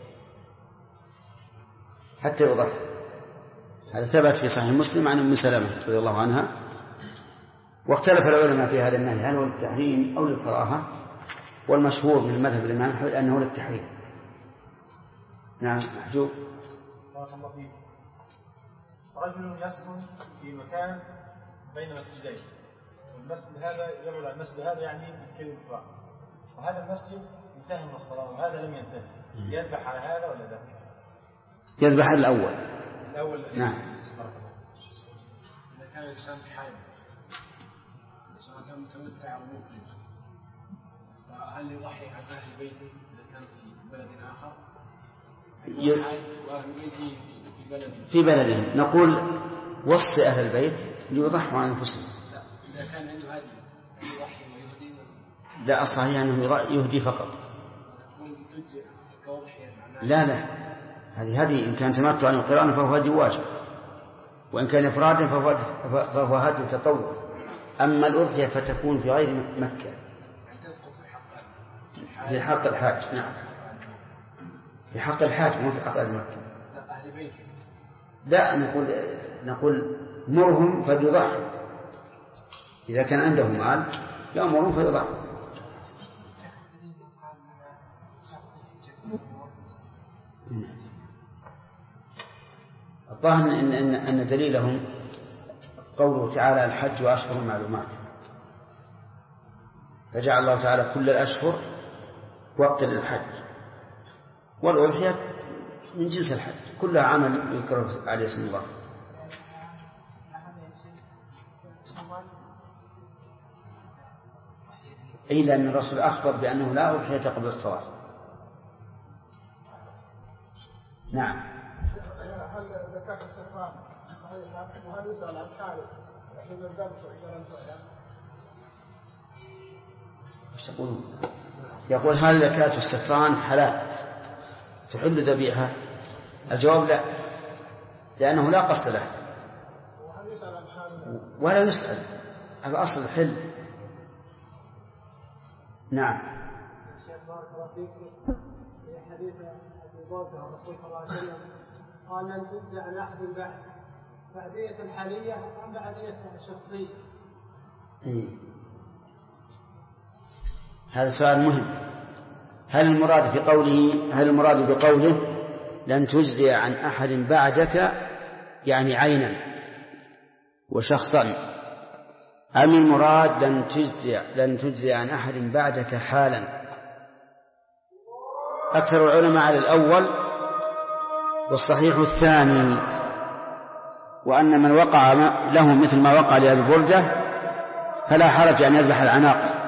حتى يضحي. هذا ثبت في صحيح مسلم عن أم سلمة رضي الله عنها. واختلف العلماء في هذا النهي هل هو للتحريم أو للكراهة، والمشهور من مذهب الإمام أحمد أنه للتحريم. نعم. محجوب. بارك الله فيك. رجل يسكن في مكان بين مسجدين، والمسجد هذا يبعد عن المسجد هذا يعني بكيلو متر، وهذا المسجد انتهى من الصلاة وهذا لم ينتهي، يذبح على هذا ولا لا؟ يذبح على الأول. نعم. إذا كان الإنسان حائض سواء كان متمتع أو مفرد، فهل يضحي عن أهل بيته إذا كان في بلد آخر؟ وأهل بيته في بلدهم نقول وصي أهل البيت ليضحوا عن أنفسهم. لا، إذا كان عنده هدي يضحي ويهدي. لا، الصحيح أنه يهدي فقط. لا، هذه هدي. إن كان تمتعا وقرانا فهو هدي واجب، وإن كان إفرادا فهو هدي تطوع. أما الأضحية فتكون في غير مكة في حق الحاج. نعم، في حق الحاج مو في حق مكة. لا، نقول مرهم فليضحي. إذا كان عندهم مال يأمرهم فيضحي. الظاهر أن دليلهم قوله تعالى الحج وأشهر معلومات، فجعل الله تعالى كل الأشهر وقت للحج، والأضحية من جنس الحج كلها عمل يذكر عليه اسم الله. إلا أن الرسول أخبر بأنه لا أضحية قبل الصلاة. نعم. هل زكاة السفران صحيحة؟ وهل يسأل عن حاله حين الذبح إذا لم تعلم؟ ايش تقولون؟ يقول هل زكاة السفران حلال تحل ذبيحة؟ الجواب لا، لأنه لا قصد له ولا يسأل، الأصل حل. نعم. بارك الله فيك. في حديث أبي بكر الرسول صلى الله عليه وسلم قال لن تجزى عن أحد بعدية الحالية أم بعدية شخصية. هذا سؤال مهم. هل المراد بقوله لن تجزي عن أحد بعدك يعني عينا وشخصا، أم المراد لن تجزي عن أحد بعدك حالا؟ أكثر العلماء على الأول، والصحيح الثاني، وأن من وقع له مثل ما وقع لأبي بردة فلا حرج أن يذبح العناق.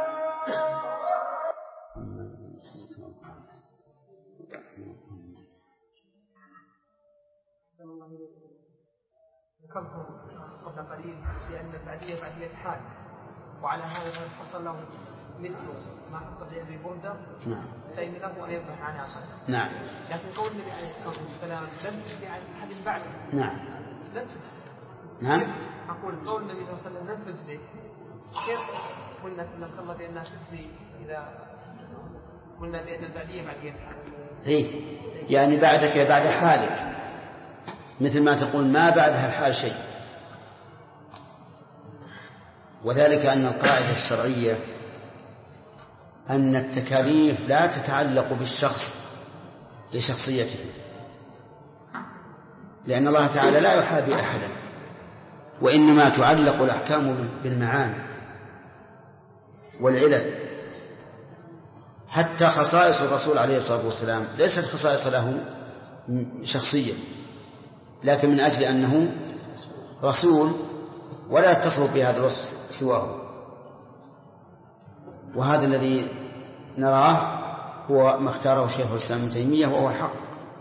ذكرتم قبل قليل بأن البعدية بعدية حال، وعلى هذا حصل له مثل ما حصل لأبي بردة فإن له أن يذبح عناقا. نعم. لكن قول النبي عليه الصلاة والسلام لم تجزي عن أحد بعده. نعم. لم تجزي. نعم. أقول قول النبي صلى الله عليه وسلم لم تجزي، كيف قلنا سلم بأنها تجزي إذا قلنا بأن البعدية بعدية حال؟ إيه يعني بعدك بعد حالك، مثل ما تقول ما بعدها الحال شيء. وذلك أن القاعدة الشرعية أن التكاليف لا تتعلق بالشخص لشخصيته، لأن الله تعالى لا يحابي أحدا، وإنما تعلق الأحكام بالمعاني والعلل. حتى خصائص الرسول عليه الصلاة والسلام ليست خصائص له شخصية، لكن من أجل أنه رسول ولا يتصف بهذا الوصف سواه. وهذا الذي نراه هو ما اختاره شيخ الإسلام ابن تيمية وهو الحق.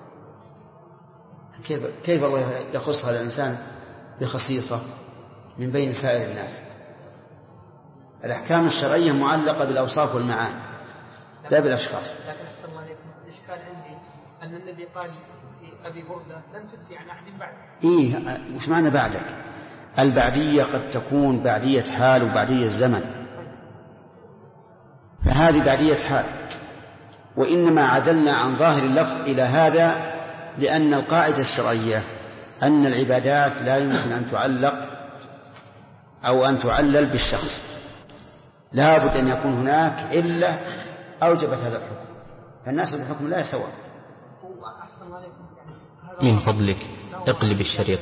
كيف الله يخص هذا الإنسان بخصيصة من بين سائر الناس؟ الأحكام الشرعية معلقة بالأوصاف والمعاني لا بالأشخاص. لكن أحسن الله عليكم، الإشكال عندي أن النبي قال أبي بردة لم تجزي عن أحد بعد. إيه وش معنى بعدك؟ البعدية قد تكون بعدية حال وبعدية زمن، فهذه بعدية حال. وإنما عدلنا عن ظاهر اللفظ إلى هذا لأن القاعدة الشرعية أن العبادات لا يمكن أن تعلق أو أن تعلل بالشخص، لا بد أن يكون هناك إلا أوجبت هذا الحكم، فالناس بالحكم لا سواء. من فضلك اقلب الشريط.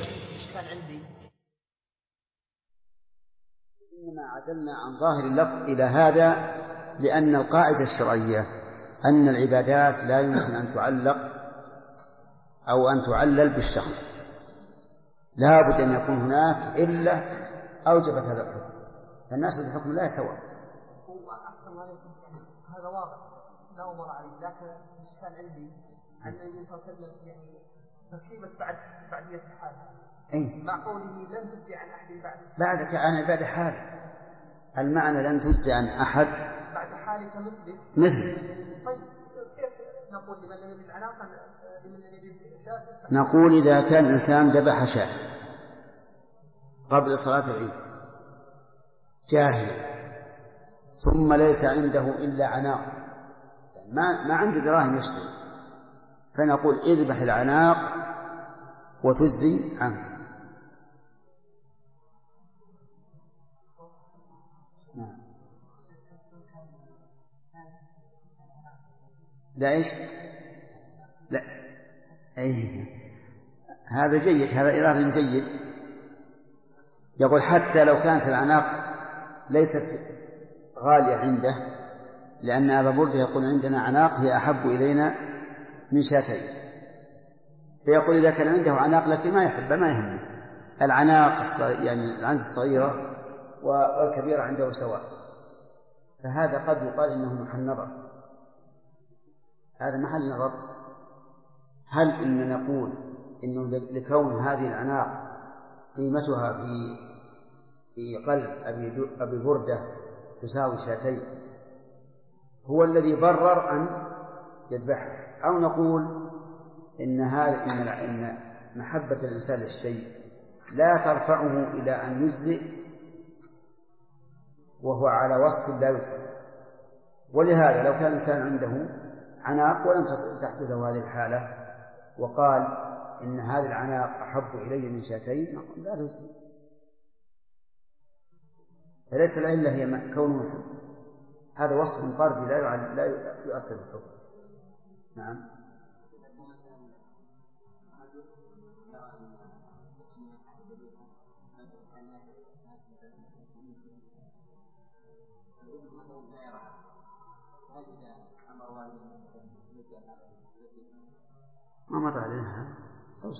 إنما عدلنا عن ظاهر اللفظ إلى هذا لأن القاعدة الشرعية أن العبادات لا يمكن أن تعلق أو أن تعلل بالشخص، لا بد أن يكون هناك إلا أوجبت هذا الحكم، فالناس بالحكم لا سواء. هذا واضح لا أمر عليه، لكن الإشكال عندي أن النبي صلى الله عليه وسلم يعني تركيبة بعدية الحال مع قوله لن تجزي عن أحد بعدك أنا بعد حال، المعنى لن تجزي عن أحد بعد حالك مثل. طيب كيف نقول لمن لم يجد عناقا لمن لم يجد شاة؟ نقول إذا كان الإنسان ذبح شاة قبل صلاة العيد جاهلا ثم ليس عنده إلا عناق، ما عنده دراهم يشتري، فنقول اذبح العناق وتجزي عنك. لا إيش؟ لا أيه. هذا جيد، هذا إرادة جيد. يقول حتى لو كانت العناق ليست غالية عنده، لأن أبا بردة يقول عندنا عناق هي أحب إلينا من شاتين، فيقول إذا كان عنده عناق لكن ما يحب ما يهمه العناق يعني العنز الصغيرة والكبيرة عنده سواء، فهذا قد يقال إنه محل نظر. هذا محل نظر. هل إن نقول إنه لكون هذه العناق قيمتها في قلب أبي بردة تساوي شاتين هو الذي برر أن يذبحها، أو نقول إن محبة الإنسان للشيء لا ترفعه إلى أن يجزئ وهو على وصف لا يجزئ. ولهذا لو كان الإنسان عنده عناق ولم تحدث له هذه الحالة وقال إن هذه العناق أحب إلي من شاتين، نقول لا تجزئ. فليس العلة هي كونه هذا وصف فردي لا يؤثر بالحكم. نعم. ما مر عليها أو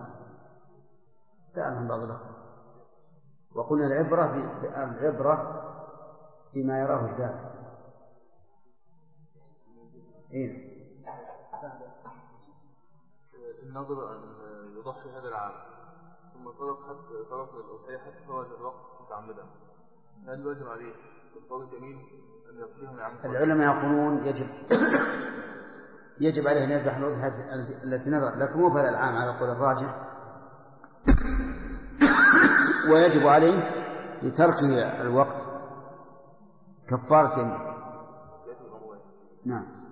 سألهم بعض الأخوة وقلنا العبرة بما يراه الذاكر. إيه النظر أن يضحي هذا العام ثم طلب الأضحية حتى خرج الوقت متعمدا، هل واجب عليه إفطار جميل أن يقضيها من عام؟ العلماء يقولون يجب عليه أن يذبح الأضحية التي نذر، لكن مو في هذا العام على قول الراجح، ويجب عليه لتركه الوقت كفارة يمين. نعم.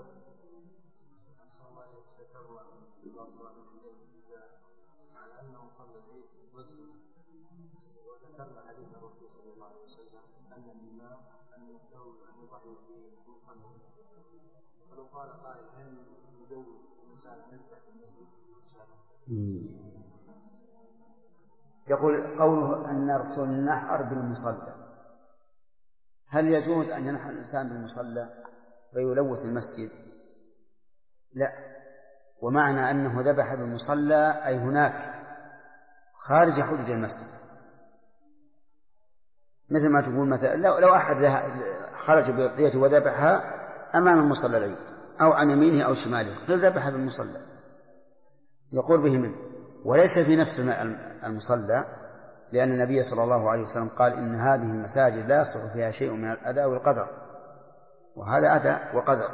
يقول قوله أن نرسل النحر بالمصلى، هل يجوز أن ينحر الإنسان بالمصلى فيلوث المسجد؟ لا، ومعنى أنه ذبح بالمصلى أي هناك خارج حدود المسجد، مثل ما تقول مثلا لو أحد خرج بأضحيته وذبحها أمام المصلى العيد أو عن يمينه أو شماله قل ذبح بالمصلى يقول به منه، وليس في نفس المصلى، لأن النبي صلى الله عليه وسلم قال إن هذه المساجد لا يصلح فيها شيء من الأذى والقدر، وهذا أذى وقدر.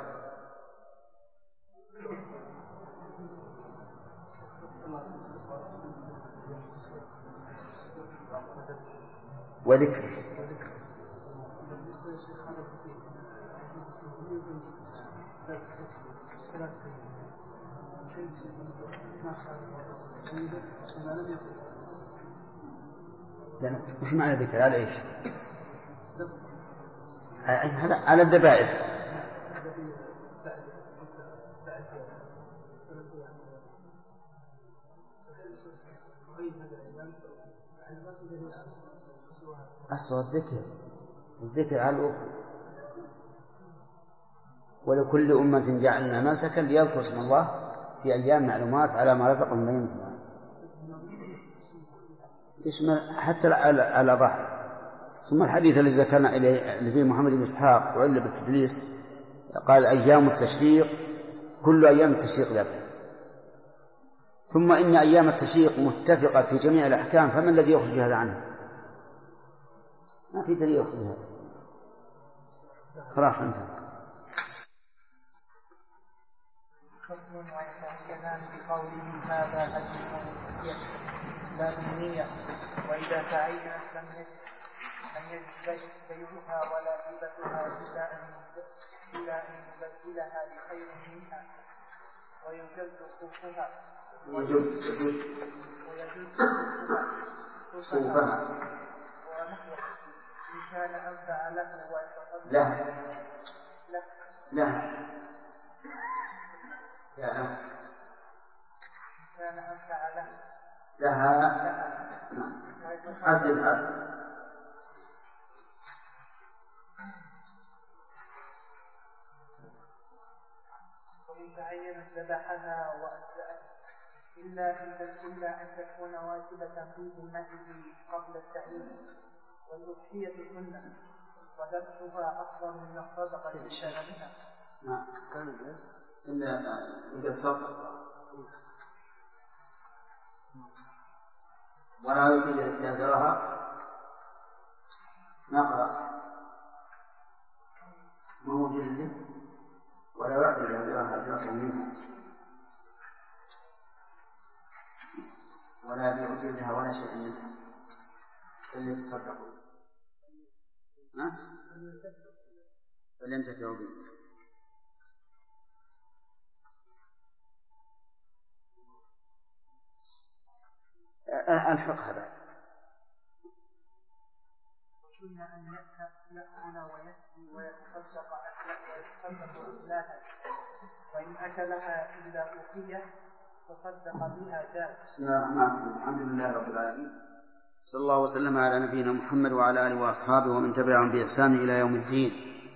وذكر يعني وش معنى ذكر على إيش؟ على الذبائح. أصل الذكر على الأخرى، ولكل أمة جعلنا منسكا ليذكروا اسم الله في أيام معلومات على ما رزقهم من بينهم، حتى على ظهر. ثم الحديث الذي ذكرنا إليه اللي فيه محمد بن إسحاق وعلة بالتدليس قال أيام التشريق كل أيام التشريق ذبح، ثم إن أيام التشريق متفقة في جميع الأحكام، فمن الذي يخرج هذا عنه؟ ما في دليل يخرج هذا. خلاص انتهى. فصل ويتعينان بقوله هذا حديث لا بالنية، وإذا تعينت لم يجب أن يجب بيعها ولا هبتها إلا أن يبدلها بخير منها، ويجوز صوفها ونحوه إن كان أنفع له ويتقبل كان أنفع له لها وإن تعينت ذبحها وأجزأت إلا أن تكون واجبة في ذمته قبل التعيين، والأضحية سنة وذبحها أفضل من الصدقة لشرفها. كان إلا الصدقة ولا يجوز اعتذارها. ما قرأت ما موجود له ولا يعتذر اعتذارها أجرته منها ولا بوجودها ولا شيء منها إلا يتصدقوا فلينتفعوا به. الحقها بعد. كنا أن يأكل ويسقي ويتصدق أكلاها وإن أكلها إلا أوقية تصدق بها جاز. بسم الله الرحمن الرحيم. الحمد لله رب العالمين، صلى الله وسلم على نبينا محمد وعلى آله وأصحابه ومن تبعهم بإحسان إلى يوم الدين.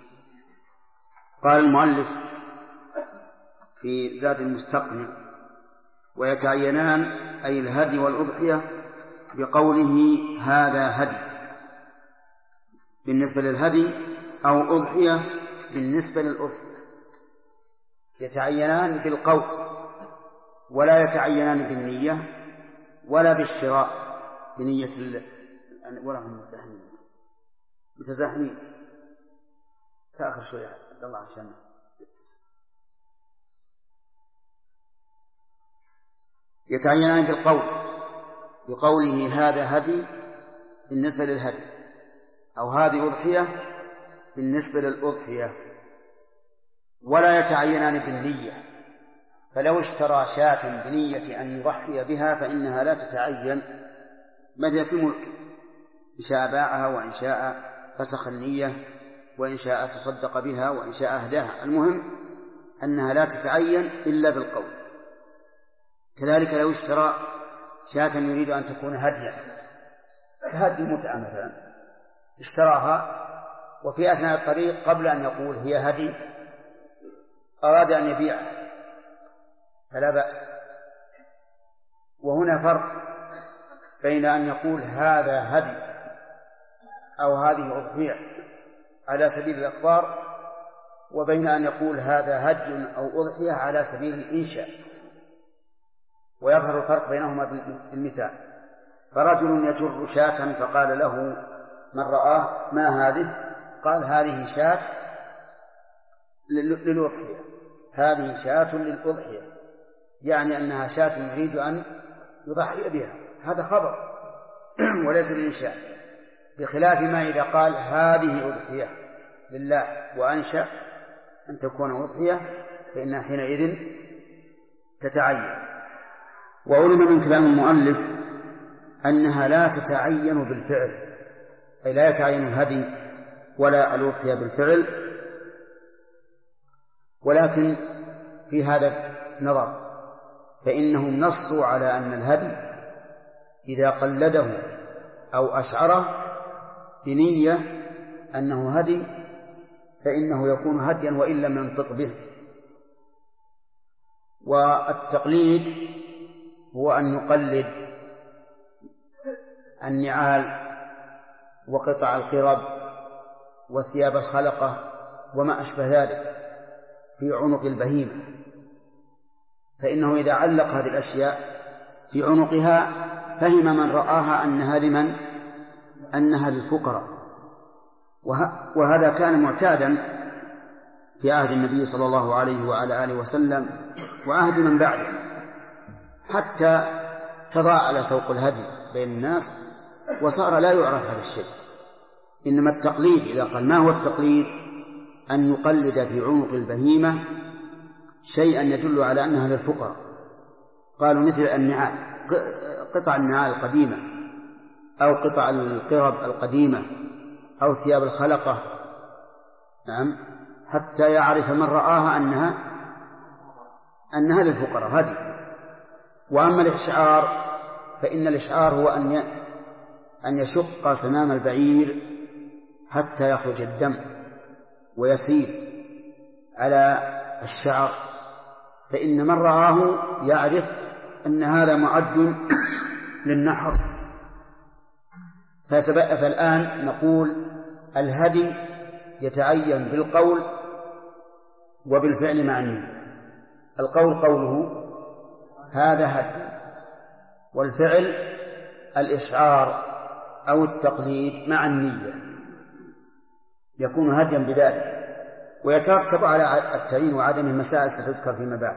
قال المؤلف في زاد المستقنع: ويتعينان أي الهدي والأضحية بقوله هذا هدي بالنسبة للهدي أو أضحية بالنسبة للأضحية. يتعينان بالقول ولا يتعينان بالنية ولا بالشراء بنية ولا هم متزاحمين. تأخر شوية عبد الله عشان يتعينان بالقول بقوله هذا هدي بالنسبة للهدي أو هذه أضحية بالنسبة للأضحية، ولا يتعينان بالنية. فلو اشترى شاة بنية أن يضحي بها فإنها لا تتعين مثل في ملك، إن شاء باعها وإن شاء فسخ النية وإن شاء تصدق بها وإن شاء أهداها. المهم أنها لا تتعين إلا بالقول. كذلك لو اشترى شاة يريد أن تكون هديا كهدي متعة مثلا، اشتراها وفي أثناء الطريق قبل أن يقول هي هدي أراد أن يبيعها فلا بأس. وهنا فرق بين أن يقول هذا هدي أو هذه أضحية على سبيل الإخبار وبين أن يقول هذا هدي أو أضحية على سبيل الإنشاء، ويظهر الفرق بينهما بالمثال. فرجل يجر شاة فقال له من رآه ما هذه؟ قال هذه شاة للأضحية، هذه شاة للأضحية، يعني أنها شاة يريد أن يضحي بها. هذا خبر وليس بالإنشاء، بخلاف ما إذا قال هذه أضحية لله وأنشأ أن تكون أضحية فإنها حينئذ تتعين. وعلم من كلام المؤلف أنها لا تتعين بالفعل، أي لا يتعين الهدي ولا الأضحية بالفعل، ولكن في هذا نظر، فإنهم نصوا على أن الهدي إذا قلده أو أشعره بنية أنه هدي فإنه يكون هديا وإن لم ينطق به. والتقليد هو أن يقلد النعال وقطع القرب وثياب الخلقة وما أشبه ذلك في عنق البهيمة، فإنه إذا علق هذه الأشياء في عنقها فهم من رآها أنها لمن؟ أنها للفقراء. وهذا كان معتادا في عهد النبي صلى الله عليه وعلى آله وسلم وعهد من بعده، حتى تضاءل سوق الهدي بين الناس وصار لا يعرف هذا الشيء. إنما التقليد إذا قال ما هو التقليد؟ أن يقلد في عنق البهيمة شيئا يدل على أنها للفقراء. قالوا مثل النعال، قطع النعال القديمة أو قطع القرب القديمة أو ثياب الخلقة، نعم، حتى يعرف من رآها أنها للفقراء هذه. وأما الإشعار فإن الإشعار هو أن يشق سنام البعير حتى يخرج الدم ويسيل على الشعر، فإن من رآه يعرف أن هذا معد للنحر. فالآن نقول الهدي يتعين بالقول وبالفعل مع النية. القول قوله هذا هدي، والفعل الإشعار أو التقليد مع النية، يكون هديا بذلك. ويترتب على التعيين وعدم مسائل ستذكر فيما بعد.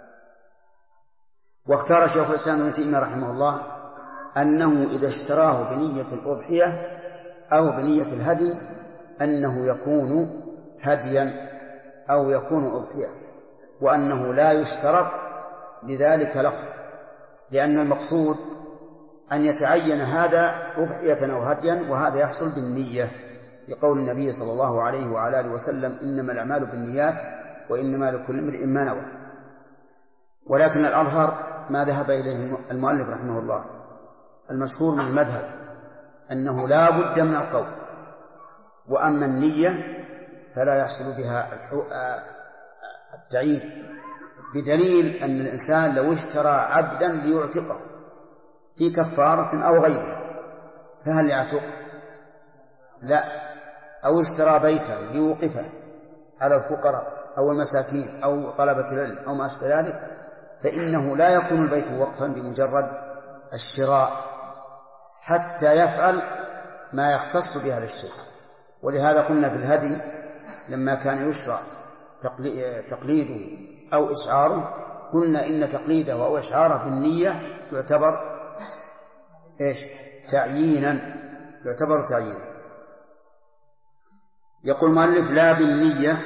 واختار شيخ الإسلام ابن تيمية رحمه الله أنه إذا اشتراه بنية الأضحية أو بنية الهدي أنه يكون هديا أو يكون أضحية، وأنه لا يشترط لذلك لفظ، لأن المقصود أن يتعين هذا أضحية أو هديا، وهذا يحصل بالنية لقول النبي صلى الله عليه وعلى آله وسلم: إنما الأعمال بالنيات وإنما لكل امرئ ما نوى. ولكن الأظهر ما ذهب إليه المؤلف رحمه الله، المشهور من المذهب أنه لا بد من القول، وأما النية فلا يحصل بها التعيين، بدليل أن الإنسان لو اشترى عبدا ليعتقه في كفارة أو غيره فهل يعتق؟ لا. أو اشترى بيتا ليوقفه على الفقراء أو المساكين أو طلبة العلم أو ما أشبه ذلك، فإنه لا يكون البيت وقفا بمجرد الشراء حتى يفعل ما يختص بهذا الشيء. ولهذا قلنا في الهدي لما كان يشرع تقليده أو إشعاره، قلنا إن تقليده أو إشعاره بالنية يعتبر تعيينا، يعتبر تعيينا. يقول المؤلف: لا بالنية،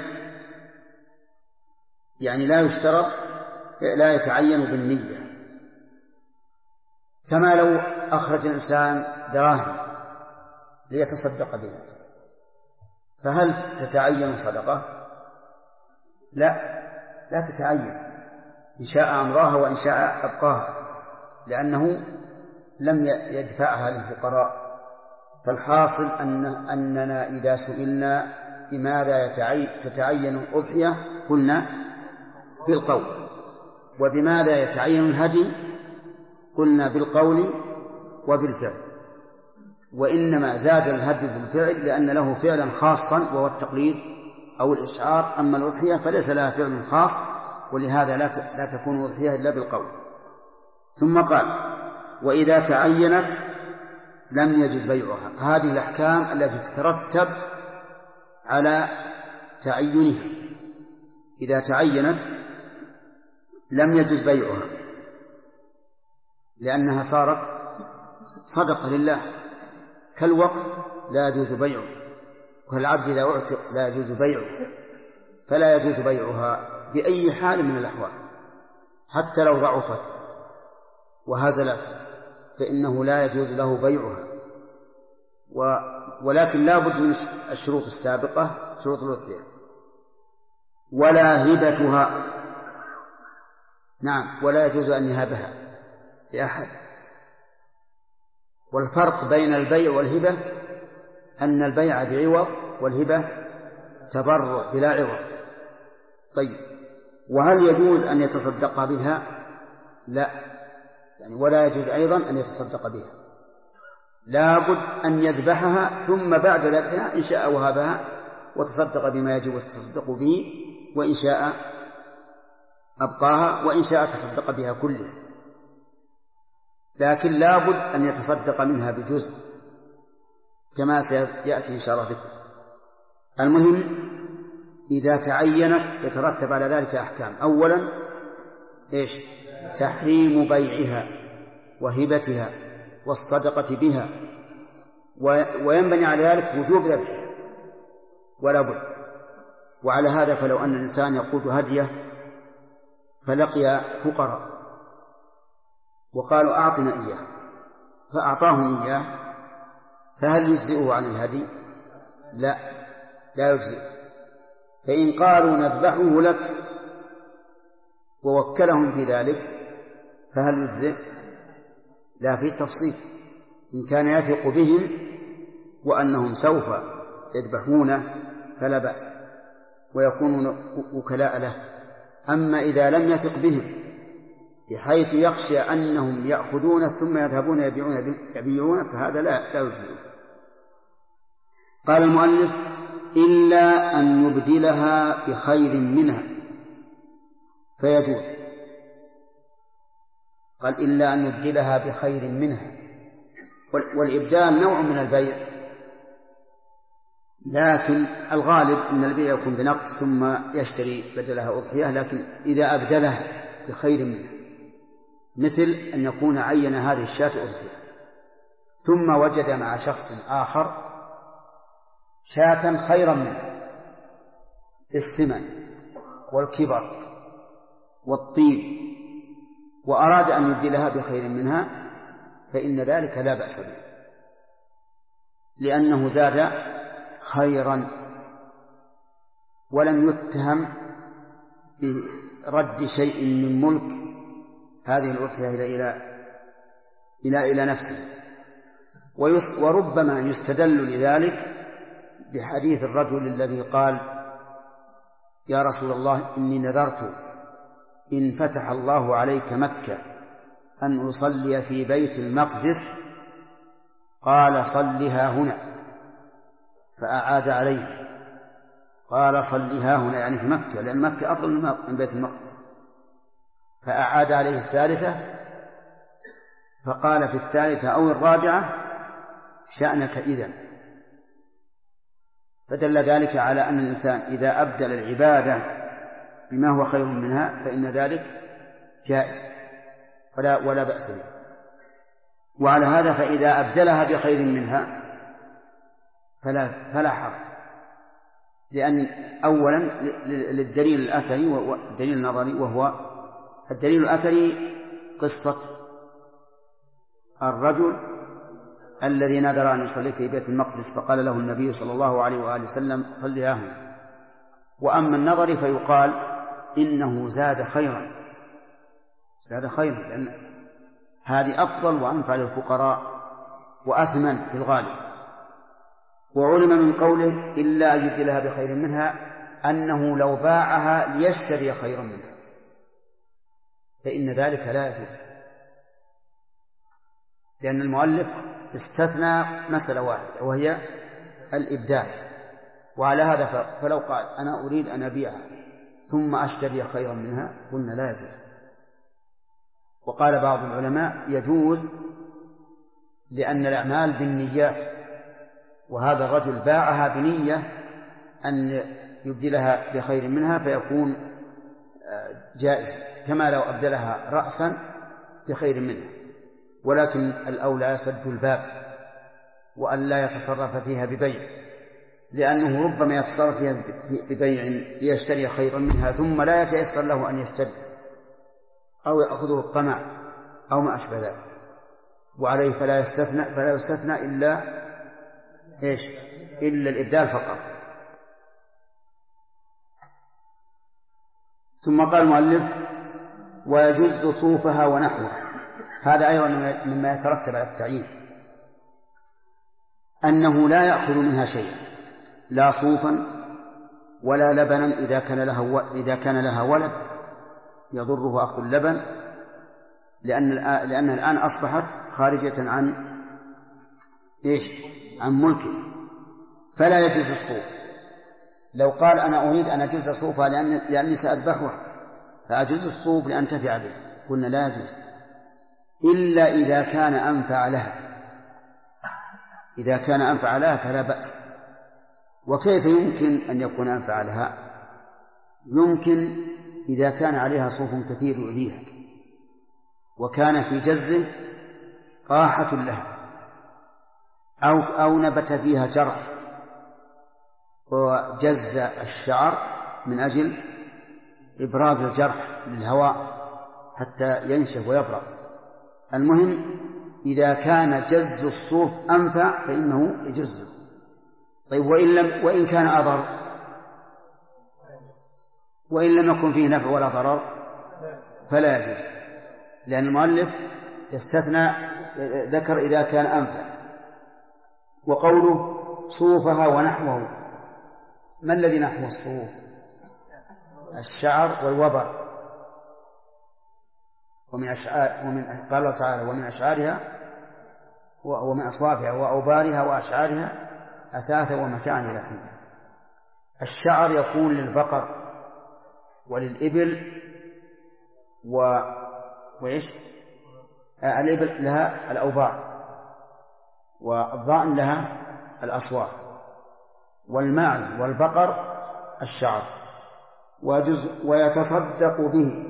يعني لا يشترط، لا يتعين بالنية. كما لو أخرج الإنسان دراهم ليتصدق بها، فهل تتعين صدقة؟ لا تتعين، إن شاء أمضاها وإن شاء أبقاها، لأنه لم يدفعها للفقراء. فالحاصل أننا إذا سئلنا بماذا تتعين الأضحية قلنا بالقول، وبماذا يتعين الهدي قلنا بالقول وبالفعل. وإنما زاد الهدي بالفعل لأن له فعلا خاصا وهو التقليد أو الإشعار، أما الأضحية فليس لها فعل خاص، ولهذا لا تكون أضحية إلا بالقول. ثم قال: وإذا تعينت لم يجز بيعها. هذه الأحكام التي تترتب على تعينها. إذا تعينت لم يجز بيعها لأنها صارت صدقة لله، كالوقف لا يجوز بيعه، وكالعبد إذا أعتق لا يجوز بيعه، فلا يجوز بيعها بأي حال من الأحوال، حتى لو ضعفت وهزلت فإنه لا يجوز له بيعها. ولكن لا بد من الشروط السابقة، شروط الأضحية. ولا هبتها، نعم، ولا يجوز أن يهبها لأحد. والفرق بين البيع والهبة أن البيع بعوض والهبة تبرع بلا عوض. طيب، وهل يجوز أن يتصدق بها؟ لا، يعني ولا يجوز أيضا أن يتصدق بها، لا بد أن يذبحها ثم بعد ذبحها إن شاء وهبها وتصدق بما يجب التصدق به، وإن شاء أبقاها، وإن شاء تصدق بها كلها، لكن لا بد أن يتصدق منها بجزء كما سيأتي إن شاء الله ذكر. المهم إذا تعينت يترتب على ذلك أحكام. أولا تحريم بيعها وهبتها والصدقة بها، وينبني على ذلك وجوب ذبحها ولا بد. وعلى هذا فلو أن الإنسان يقود هديه فلقي فقراء وقالوا أعطنا إياه فأعطاهم إياه، فهل يجزئه عن الهدي؟ لا يجزئه. فإن قالوا نذبحه لك ووكلهم في ذلك فهل يجزئ؟ لا، في تفصيل. إن كان يثق بهم وأنهم سوف يذبحونه فلا بأس ويكونون وكلاء له. أما إذا لم يثق بهم بحيث يخشى أنهم يأخذونه ثم يذهبون يبيعونه فهذا لا يجزئ. قال المؤلف: إلا أن يبدلها بخير منها فيجوز. قال: إلا أن يبدلها بخير منها. والإبدال نوع من البيع، لكن الغالب أن البيع يكون بنقد ثم يشتري بدلها أضحية، لكن إذا أبدلها بخير منها، مثل أن يكون عين هذه الشاة أضحية ثم وجد مع شخص آخر شاة خيرا منها السمن والكبر والطيب، وأراد أن يبدلها بخير منها، فإن ذلك لا بأس به، لأنه زاد خيرا ولم يتهم برد شيء من ملك هذه الأضحية إلى نفسه. وربما يستدل لذلك بحديث الرجل الذي قال: يا رسول الله إني نذرت إن فتح الله عليك مكة أن أصلي في بيت المقدس، قال: صلها هنا، فأعاد عليه، قال: صلها هنا، يعني في مكة، لأن مكة أفضل من بيت المقدس، فأعاد عليه الثالثة، فقال في الثالثة أو الرابعة: شأنك إذن. فدل ذلك على أن الإنسان إذا أبدل العبادة بما هو خير منها فإن ذلك جائز ولا بأس به. وعلى هذا فإذا أبدلها بخير منها فلا حرج، لأن أولا للدليل الأثري والدليل النظري، وهو الدليل الأثري قصة الرجل الذي نذر أن يصلي في بيت المقدس فقال له النبي صلى الله عليه وآله وسلم: صلها هنا. وأما النظر فيقال إنه زاد خيرا، لأن هذه أفضل وأنفع للفقراء وأثمن في الغالب. وعلم من قوله إلا أن يبدلها بخير منها أنه لو باعها ليشتري خيرا منها، فإن ذلك لا يجوز، لأن المؤلف استثنى مسألة واحدة وهي الإبدال. وعلى هذا فلو قال: أنا أريد أن أبيعها ثم أشتري خيرا منها، قلنا لا يجوز. وقال بعض العلماء: يجوز، لأن الأعمال بالنيات، وهذا الرجل باعها بنية أن يبدلها بخير منها فيكون جائز، كما لو أبدلها رأسا بخير منها. ولكن الأولى سد الباب وأن لا يتصرف فيها ببيع، لأنه ربما يتصرف فيها ببيع ليشتري خيرا منها ثم لا يتيسر له أن يشتري، أو يأخذه الطمع أو ما أشبه ذلك. وعليه فلا يستثنى إلا الإبدال فقط. ثم قال المؤلف: ويجز صوفها ونحوها. هذا أيضا مما يترتب على التعيين، أنه لا يأخذ منها شيئا، لا صوفا ولا لبنا إذا كان لها ولد يضره أخذ اللبن، لأنها الآن أصبحت خارجة عن ملكه، فلا يجوز الصوف. لو قال: أنا أريد أن أجوز صوفها لأني سأذبحها فأجوز الصوف لأنتفع به، قلنا لا يجوز إلا إذا كان أنفع لها. إذا كان أنفع لها فلا بأس. وكيف يمكن أن يكون أنفع لها؟ يمكن إذا كان عليها صوف كثير يؤذيها، وكان في جزه راحة لها، أو نبت فيها جرح وجز الشعر من أجل إبراز الجرح للهواء حتى ينشف ويبرأ. المهم إذا كان جز الصوف أنفع فإنه يجزه. طيب وإن كان أضر، وإن لم يكن فيه نفع ولا ضرر فلا يجوز، لأن المؤلف يستثنى ذكر إذا كان أنفع. وقوله صوفها ونحوه، ما الذي نحو الصوف؟ الشعر والوبر. قال الله تعالى: ومن أشعارها ومن أصوافها وأوبارها وأشعارها أثاثا ومتاعا إلى حين. الشعر يكون للبقر وللإبل الإبل لها الأوبار، والضأن لها الأصواف، والماعز والبقر الشعر. ويتصدق به،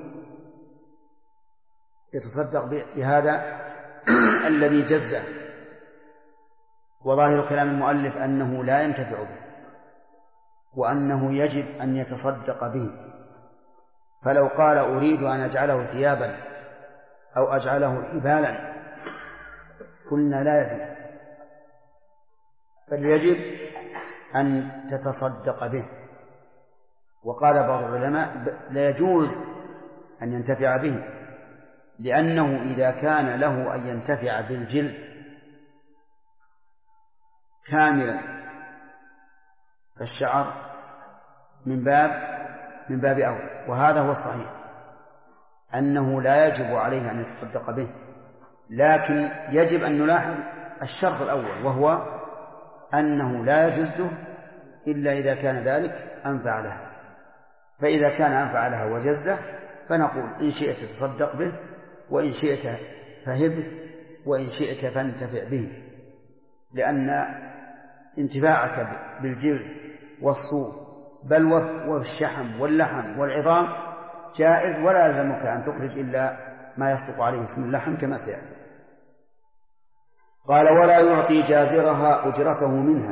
يتصدق بهذا الذي جزه. وظاهر كلام المؤلف أنه لا ينتفع به، وأنه يجب أن يتصدق به. فلو قال: أريد أن أجعله ثيابا أو أجعله حبالا قلنا لا يجوز، بل يجب أن تتصدق به. وقال بعض العلماء لا يجوز أن ينتفع به، لأنه إذا كان له أن ينتفع بالجلد كاملا فالشعر من باب أولى. وهذا هو الصحيح، أنه لا يجب عليه أن يتصدق به، لكن يجب أن نلاحظ الشرط الأول، وهو أنه لا يجوز إلا إذا كان ذلك أنفع لها. فإذا كان أنفع لها وجزه فنقول إن شئت تصدق به، وإن شئت فهبه، وإن شئت فانتفع به، لأن انتفاعك بالجلد والصوف بل والشحم واللحم والعظام جائز، ولا يلزمك أن تخرج إلا ما يصدق عليه اسم اللحم كما سيأتي. قال ولا يعطي جازرها أجرته منها،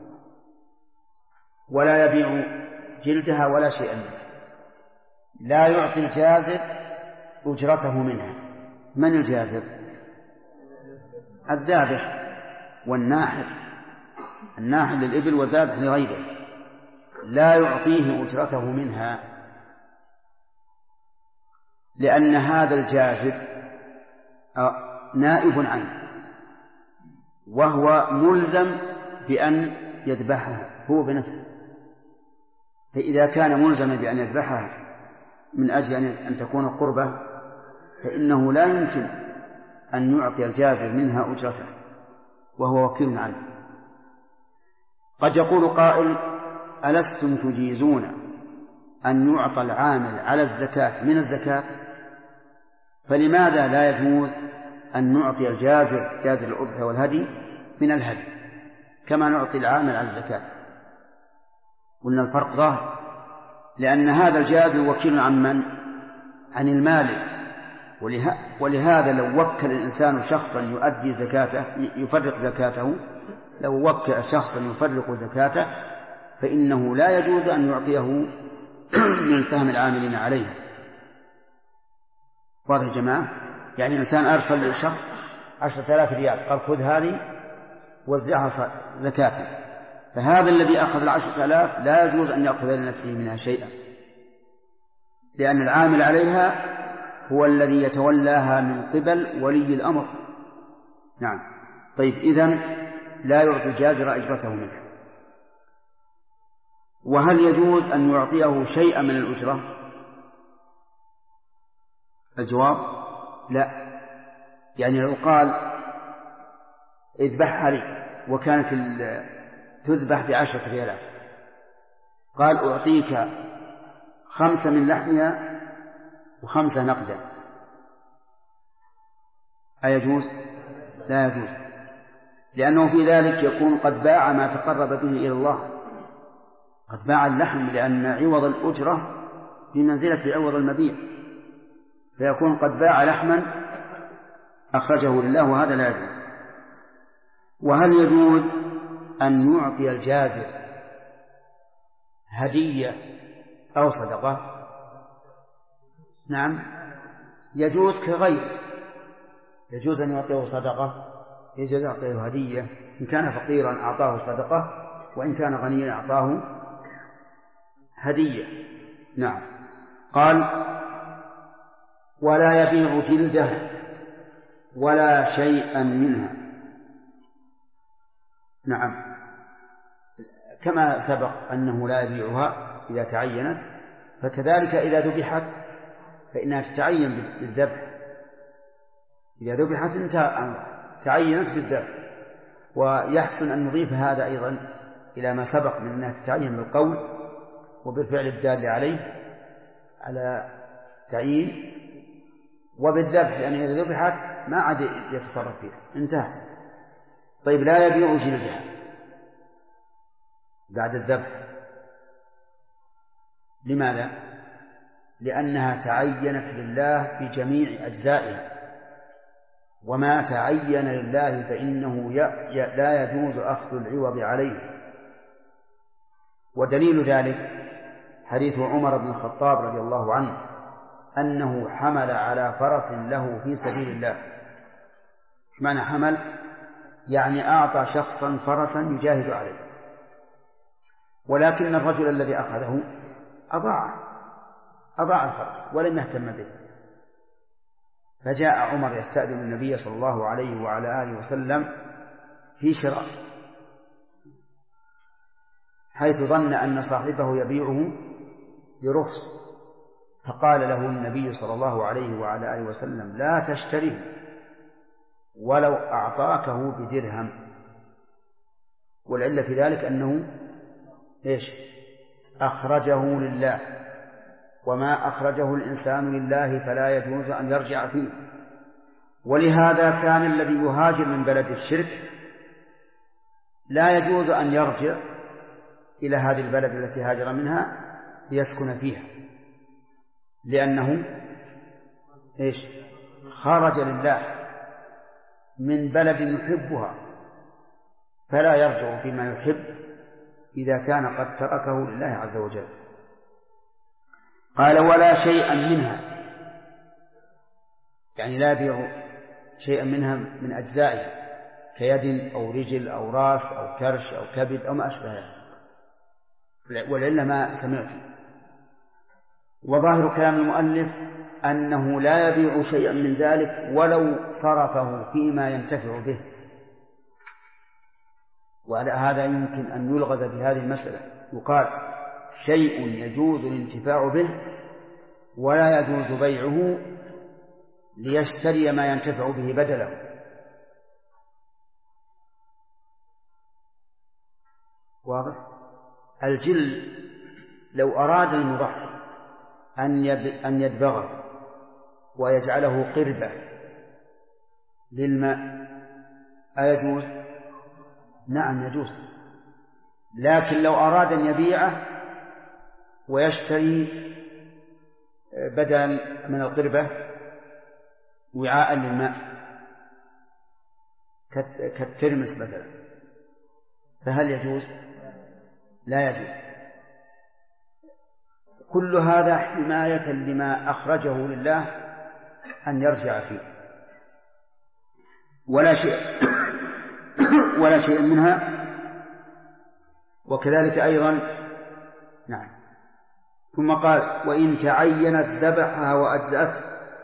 ولا يبيع جلدها ولا شيئا منها. لا يعطي الجازر أجرته منها. من الجازر؟ الذابح والناحر، الناحر للإبل والذابح لغيره، لا يعطيه أجرته منها، لأن هذا الجازر نائب عنه، وهو ملزم بأن يذبحها هو بنفسه. فإذا كان ملزما بأن يذبحها من أجل أن تكون قربة، فإنه لا يمكن أن يعطي الجازر منها أجرته وهو وكيل عنه. قد يقول قائل ألستم تجيزون أن يعطى العامل على الزكاة من الزكاة؟ فلماذا لا يجوز أن نعطي جازر الأضحية والهدي من الهدي كما نعطي العامل على الزكاة؟ قلنا الفرق ظاهر، لأن هذا الجازر وكيل عن من؟ عن المالك. ولهذا لو وكل الإنسان شخصا يؤدي زكاته يفرق زكاته، لو وكل شخصا يفرق زكاته فإنه لا يجوز أن يعطيه من سهم العاملين عليه. واضح يا جماعة؟ يعني الإنسان أرسل للشخص 10,000 ريال، قال خذ هذه وزعها زكاة، فهذا الذي أخذ 10,000 لا يجوز أن يأخذ لنفسه منها شيئا، لأن العامل عليها هو الذي يتولاها من قبل ولي الأمر. نعم. طيب، إذن لا يعطي الجازر أجرته منها. وهل يجوز أن يعطيه شيئا من الأجرة؟ الجواب لا. يعني لو قال اذبحها لي وكانت تذبح ب10 ريالات، قال أعطيك 5 من لحمها و5 نقدا، أيجوز؟ لا يجوز، لأنه في ذلك يكون قد باع ما تقرب به إلى الله، قد باع اللحم، لأن عوض الأجرة بمنزلة عوض المبيع، فيكون قد باع لحما أخرجه لله، وهذا لا يجوز. وهل يجوز أن يعطي الجازر هدية أو صدقة؟ نعم، يجوز كغير، يجوز أن يعطيه صدقة، يجوز أن يعطيه هدية، إن كان فقيرا أعطاه صدقة، وإن كان غنيا أعطاه هدية. نعم. قال ولا يبيع جلده ولا شيئا منها. نعم، كما سبق أنه لا يبيعها إذا تعينت، فكذلك إذا ذبحت فإنها تتعين بالذبح، إذا ذبحت تعينت بالذبح. ويحسن أن نضيف هذا أيضا إلى ما سبق من أنها تتعين بالقول وبالفعل الدال على تعيين، وبالذبح، لأن إذا ذبحت ما عاد يتصرف فيها، انتهت. طيب، لا يبيع جلدها بعد الذبح. لماذا؟ لأنها تعينت لله بجميع أجزائها، وما تعين لله فإنه لا يجوز أخذ العوض عليه. ودليل ذلك حديث عمر بن الخطاب رضي الله عنه أنه حمل على فرس له في سبيل الله. إيش معنى حمل؟ يعني أعطى شخصا فرسا يجاهد عليه، ولكن الرجل الذي أخذه أضاع الفرس ولم يهتم به. فجاء عمر يستأذن النبي صلى الله عليه وعلى آله وسلم في شراء، حيث ظن أن صاحبه يبيعه برخص، فقال له النبي صلى الله عليه وعلى آله وسلم: لا تشتريه ولو أعطاكه بدرهم. والعلة في ذلك أنه أخرجه لله، وما أخرجه الإنسان لله فلا يجوز أن يرجع فيه. ولهذا كان الذي يهاجر من بلد الشرك لا يجوز أن يرجع إلى هذه البلد التي هاجر منها ليسكن فيها، لأنه خرج لله من بلد يحبها، فلا يرجع فيما يحب إذا كان قد تركه لله عز وجل. قال: ولا شيئا منها، يعني لا يبيع شيئا منها من أجزائه كيد أو رجل أو راس أو كرش أو كبد أو ما أشبه ذلك، ولعل ما سمعت. وظاهر كلام المؤلف أنه لا يبيع شيئا من ذلك ولو صرفه فيما ينتفع به. وعلى هذا يمكن أن يلغز بهذه المسألة، يقال: شيء يجوز الانتفاع به ولا يجوز بيعه ليشتري ما ينتفع به بدله. واضح؟ الجلد لو أراد المضحي أن يدبغه ويجعله قربة للماء أيجوز؟ نعم يجوز. لكن لو أراد أن يبيعه ويشتري بدلا من القربة وعاء للماء كالترمس مثلا، فهل يجوز؟ لا يجوز. كل هذا حماية لما أخرجه لله أن يرجع فيه، ولا شيء منها. وكذلك أيضا نعم. ثم قال: وإن تعينت ذبحها وأجزأته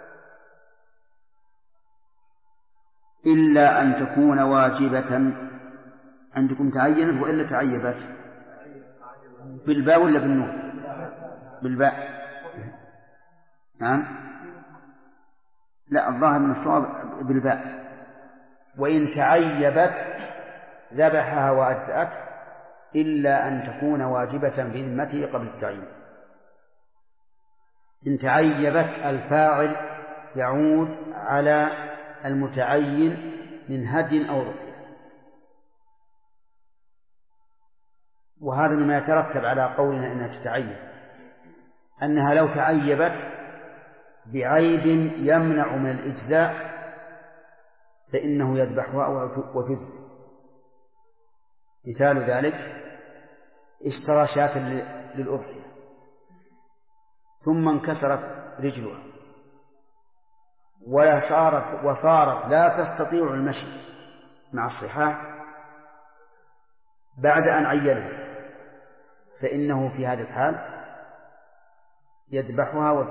إلا أن تكون واجبة. عندكم تعينت وإلا تعيبت؟ بالباء ولا بالنون؟ بالباء. نعم. لا، الظاهر من الصواب بالباء. وإن تعيبت ذبحها وأجزأته إلا أن تكون واجبة بذمته قبل التعيين. إن تعيبت الفاعل يعود على المتعين من هدي أو رقية، وهذا مما يترتب على قولنا إنها تتعيب، أنها لو تعيبت بعيب يمنع من الإجزاء فإنه يذبحها وتجزي. مثال ذلك: اشترى شاة للأضحية ثم انكسرت رجلها وصارت لا تستطيع المشي مع الصحاح بعد أن عينها، فإنه في هذا الحال يذبحها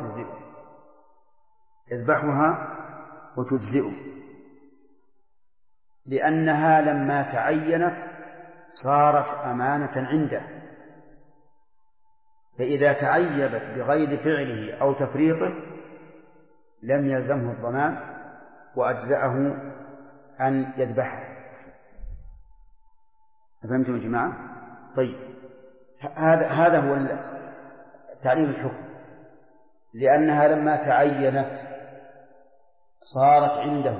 وتجزئه، لأنها لما تعينت صارت أمانة عنده، فإذا تعيبت بغير فعله أو تفريطه لم يلزمه الضمان وأجزأه أن يذبحها. فهمتم يا جماعة؟ طيب، هذا هو تعليم الحكم، لأنها لما تعينت صارت عنده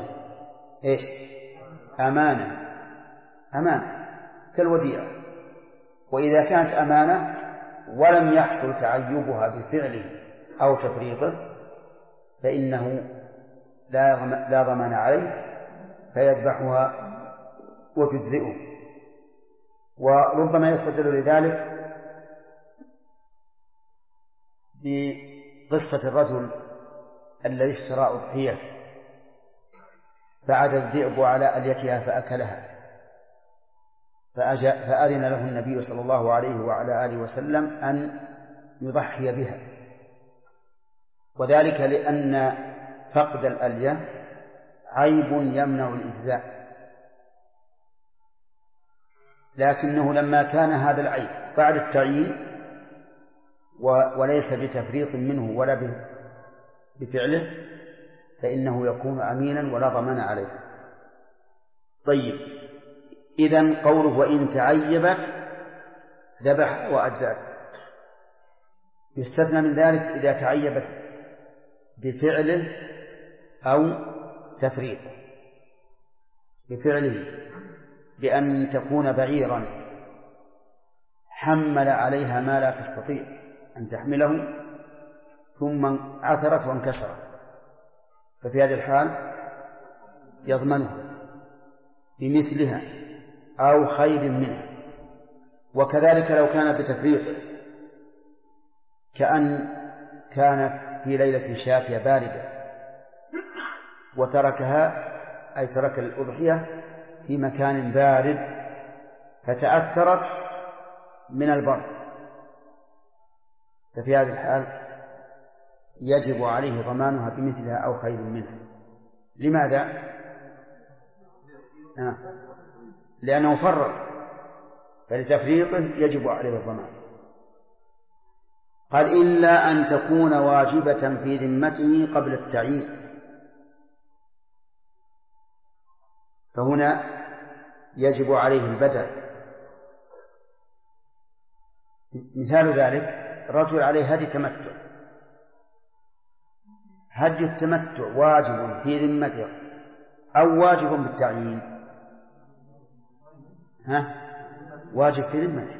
أمانة كالوديعة. وإذا كانت أمانة ولم يحصل تعيبها بفعله أو تفريطه فإنه لا ضمان عليه فيذبحها وتجزئه. وربما يستدل لذلك بقصة الرجل الذي اشترى أضحية فعاد الذئب على أليتها فأكلها، فأذن له النبي صلى الله عليه وعلى آله وسلم أن يضحي بها، وذلك لأن فقد الألية عيب يمنع الإجزاء، لكنه لما كان هذا العيب بعد التعيين وليس بتفريط منه ولا بفعله فإنه يكون أمينا ولا ضمان عليه. طيب، إذن قوله وإن تعيبت ذبح وأجزأت، يستثنى من ذلك إذا تعيبت بفعله أو تفريطه. بفعله بأن تكون بعيرا حمل عليها ما لا تستطيع أن تحمله ثم عثرت وانكسرت، ففي هذه الحال يضمنها بمثلها أو خير منها. وكذلك لو كانت بتفريط، كأن كانت في ليلة شاتية باردة وتركها، أي ترك الأضحية في مكان بارد فتأثرت من البرد، ففي هذه الحال يجب عليه ضمانها بمثلها أو خير منها. لماذا؟ لأنه فرط، فلتفريطه يجب عليه الضمان. قال إلا أن تكون واجبة في ذمته قبل التعيين، فهنا يجب عليه البدل. مثال ذلك رجل عليه هدي تمتع، هدي التمتع واجب في ذمته أو واجب بالتعيين؟ واجب في ذمته،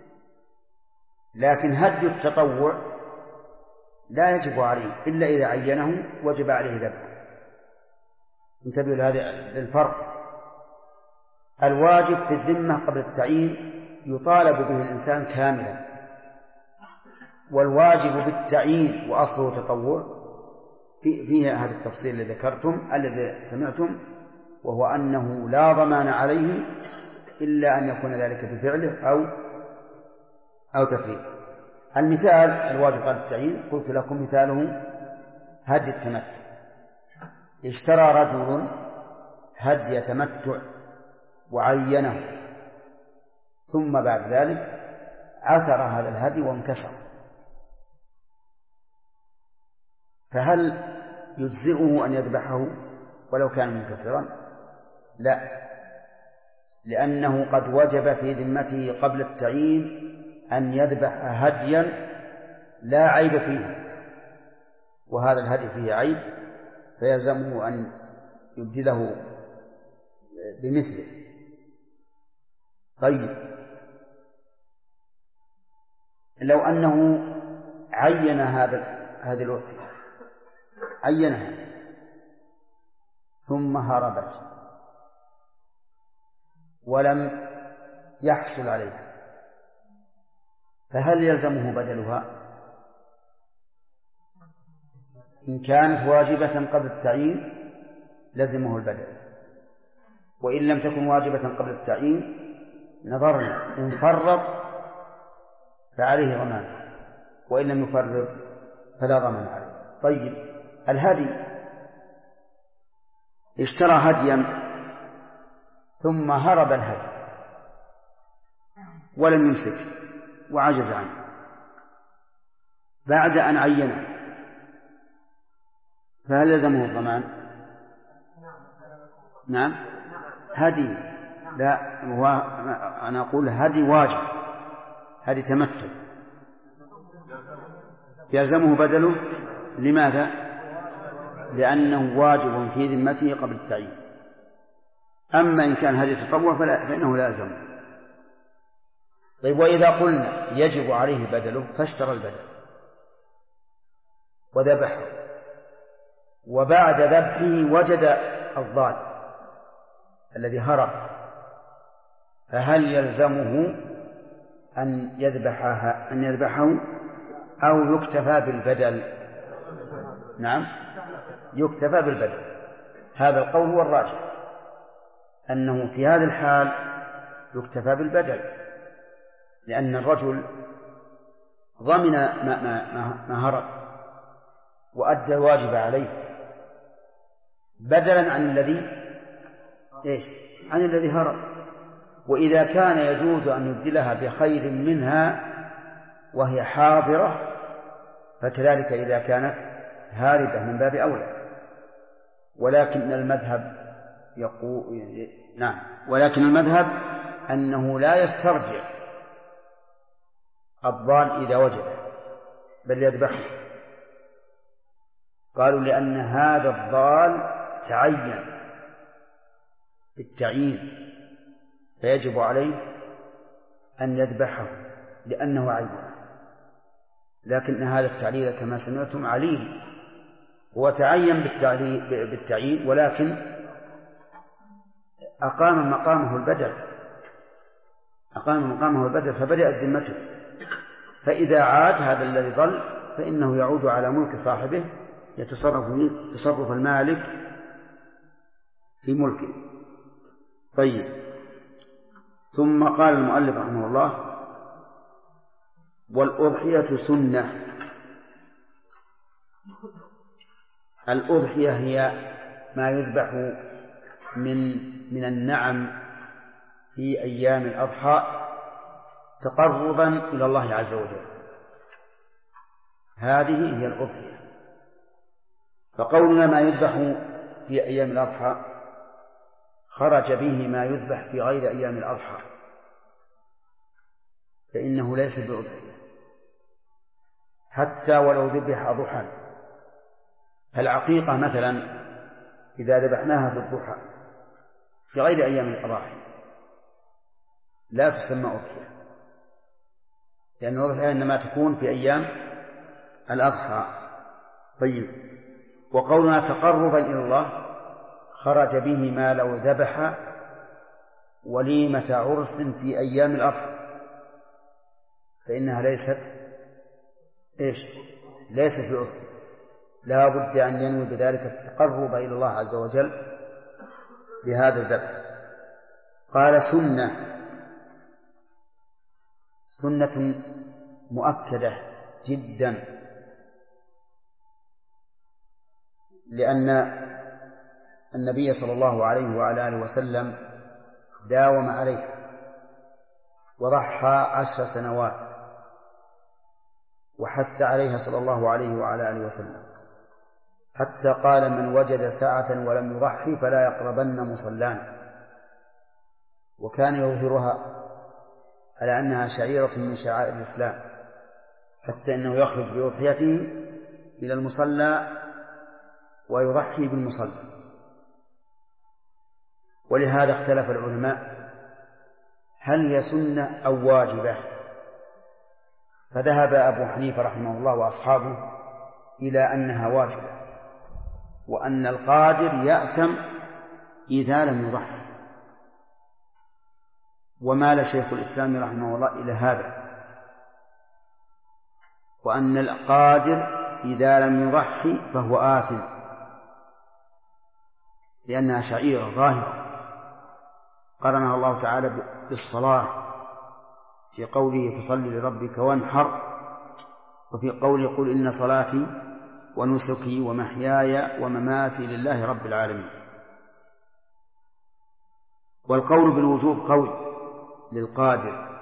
لكن هدي التطوع لا يجب عليه إلا إذا عينه وجب عليه ذبحه. انتبهوا لهذا الفرق. الواجب في الذمة قبل التعيين يطالب به الإنسان كاملا، والواجب بالتعيين وأصله تطوع فيه هذا التفصيل الذي ذكرتم الذي سمعتم، وهو أنه لا ضمان عليه إلا أن يكون ذلك بفعله أو تفريط. المثال الواجب قبل التعيين قلت لكم مثاله هدي التمتع. اشترى رجل هدي تمتع وعينه، ثم بعد ذلك عثر هذا الهدي وانكسر، فهل يجزئه أن يذبحه ولو كان منكسرا؟ لا، لأنه قد وجب في ذمته قبل التعيين أن يذبح هديا لا عيب فيه، وهذا الهدي فيه عيب فيلزمه أن يبدله بمثله. طيب، لو أنه عين هذه الأضحية، عينها ثم هربت ولم يحصل عليها، فهل يلزمه بدلها؟ إن كانت واجبة قبل التعيين لزمه البدل، وإن لم تكن واجبة قبل التعيين نظرنا، إن فرط فعليه ضمان، وإن لم يفرط فلا ضمان عليه. طيب، الهدي اشترى هديا ثم هرب الهدي ولم يمسك وعجز عنه بعد أن عينه، فهل يلزمه الضمان؟ نعم، هدي لا، أنا أقول هدي واجب، هدي تمتع يلزمه بدله. لماذا؟ لأنه واجب في ذمته قبل التعيين. أما إن كان هدي تطوع فإنه لا يلزمه. طيب، وإذا قلنا يجب عليه بدله فاشترى البدل وذبحه، وبعد ذبحه وجد الضال الذي هرب، فهل يلزمه أن يذبحه أو يكتفى بالبدل؟ نعم، يكتفى بالبدل. هذا القول هو الراجح، أنه في هذه الحال يكتفى بالبدل، لأن الرجل ضمن ما هرب وأدى الواجب عليه بدلا عن الذي هرب. وإذا كان يجوز أن يبدلها بخير منها وهي حاضرة فكذلك إذا كانت هاربة من باب أولى. ولكن المذهب أنه لا يسترجع الضال إذا وجب بل يذبحه. قالوا لأن هذا الضال تعين بالتعيين فيجب عليه أن يذبحه لأنه عين. لكن هذا التعليل كما سمعتم عليل، هو تعين بالتعيين ولكن أقام مقامه البدل فبدأت ذمته. فإذا عاد هذا الذي ضل فإنه يعود على ملك صاحبه يتصرف فيه تصرف المالك في ملكه. طيب، ثم قال المؤلف رحمه الله: والأضحية سنة. الأضحية هي ما يذبح من النعم في أيام الأضحى تقربا إلى الله عز وجل، هذه هي الأضحية. فقولنا ما يذبح في أيام الأضحى خرج به ما يذبح في غير أيام الأضحى فإنه ليس بأضحية حتى ولو ذبح ضحى. العقيقة مثلا إذا ذبحناها في الضحى في غير أيام الأضاحي لا تسمى أضحية، لأن الأضحية إنما تكون في أيام الأضحى. طيب، وقولنا تقربا إلى الله خرج به ما لو ذبح وليمة عرس في أيام الأضحى فإنها ليست في أضحية، لا بد أن ينوي بذلك التقرب إلى الله عز وجل بهذا الذبح. قال سنة مؤكدة جدا، لأن النبي صلى الله عليه وعلى آله وسلم داوم عليه وضحى 10 سنوات وحث عليها صلى الله عليه وعلى آله وسلم، حتى قال: من وجد ساعة ولم يضحي فلا يقربن مصلانا. وكان يظهرها على أنها شعيرة من شعائر الإسلام، حتى أنه يخرج بأضحيته إلى المصلى ويضحي بالمصلى. ولهذا اختلف العلماء هل هي سنة أو واجبة، فذهب أبو حنيفة رحمه الله وأصحابه إلى أنها واجبة، وأن القادر يأثم إذا لم يضحي. ومال شيخ الإسلام رحمه الله إلى هذا، وأن القادر إذا لم يضحي فهو آثم، لأنها شعيرة ظاهرة قرنها الله تعالى بالصلاة في قوله: فصل لربك وانحر، وفي قوله: قل إن صلاتي ونسكي ومحياي ومماتي لله رب العالمين. والقول بالوجوب قول للقادر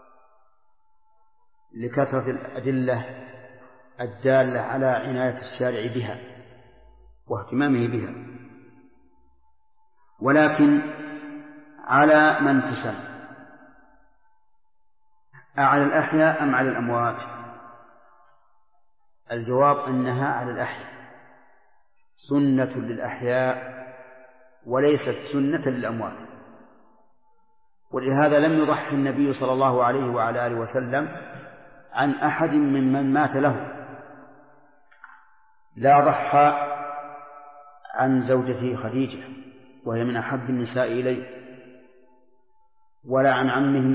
لكثرة الأدلة الدالة على عناية الشارع بها واهتمامه بها، ولكن على من تسن، أعلى الأحياء أم على الأموات؟ الجواب أنها على الأحياء، سنة للأحياء وليست سنة للأموات. ولهذا لم يضحي النبي صلى الله عليه وعلى آله وسلم عن أحد ممن مات له، لا ضحى عن زوجته خديجة وهي من أحب النساء إليه، ولا عن عمه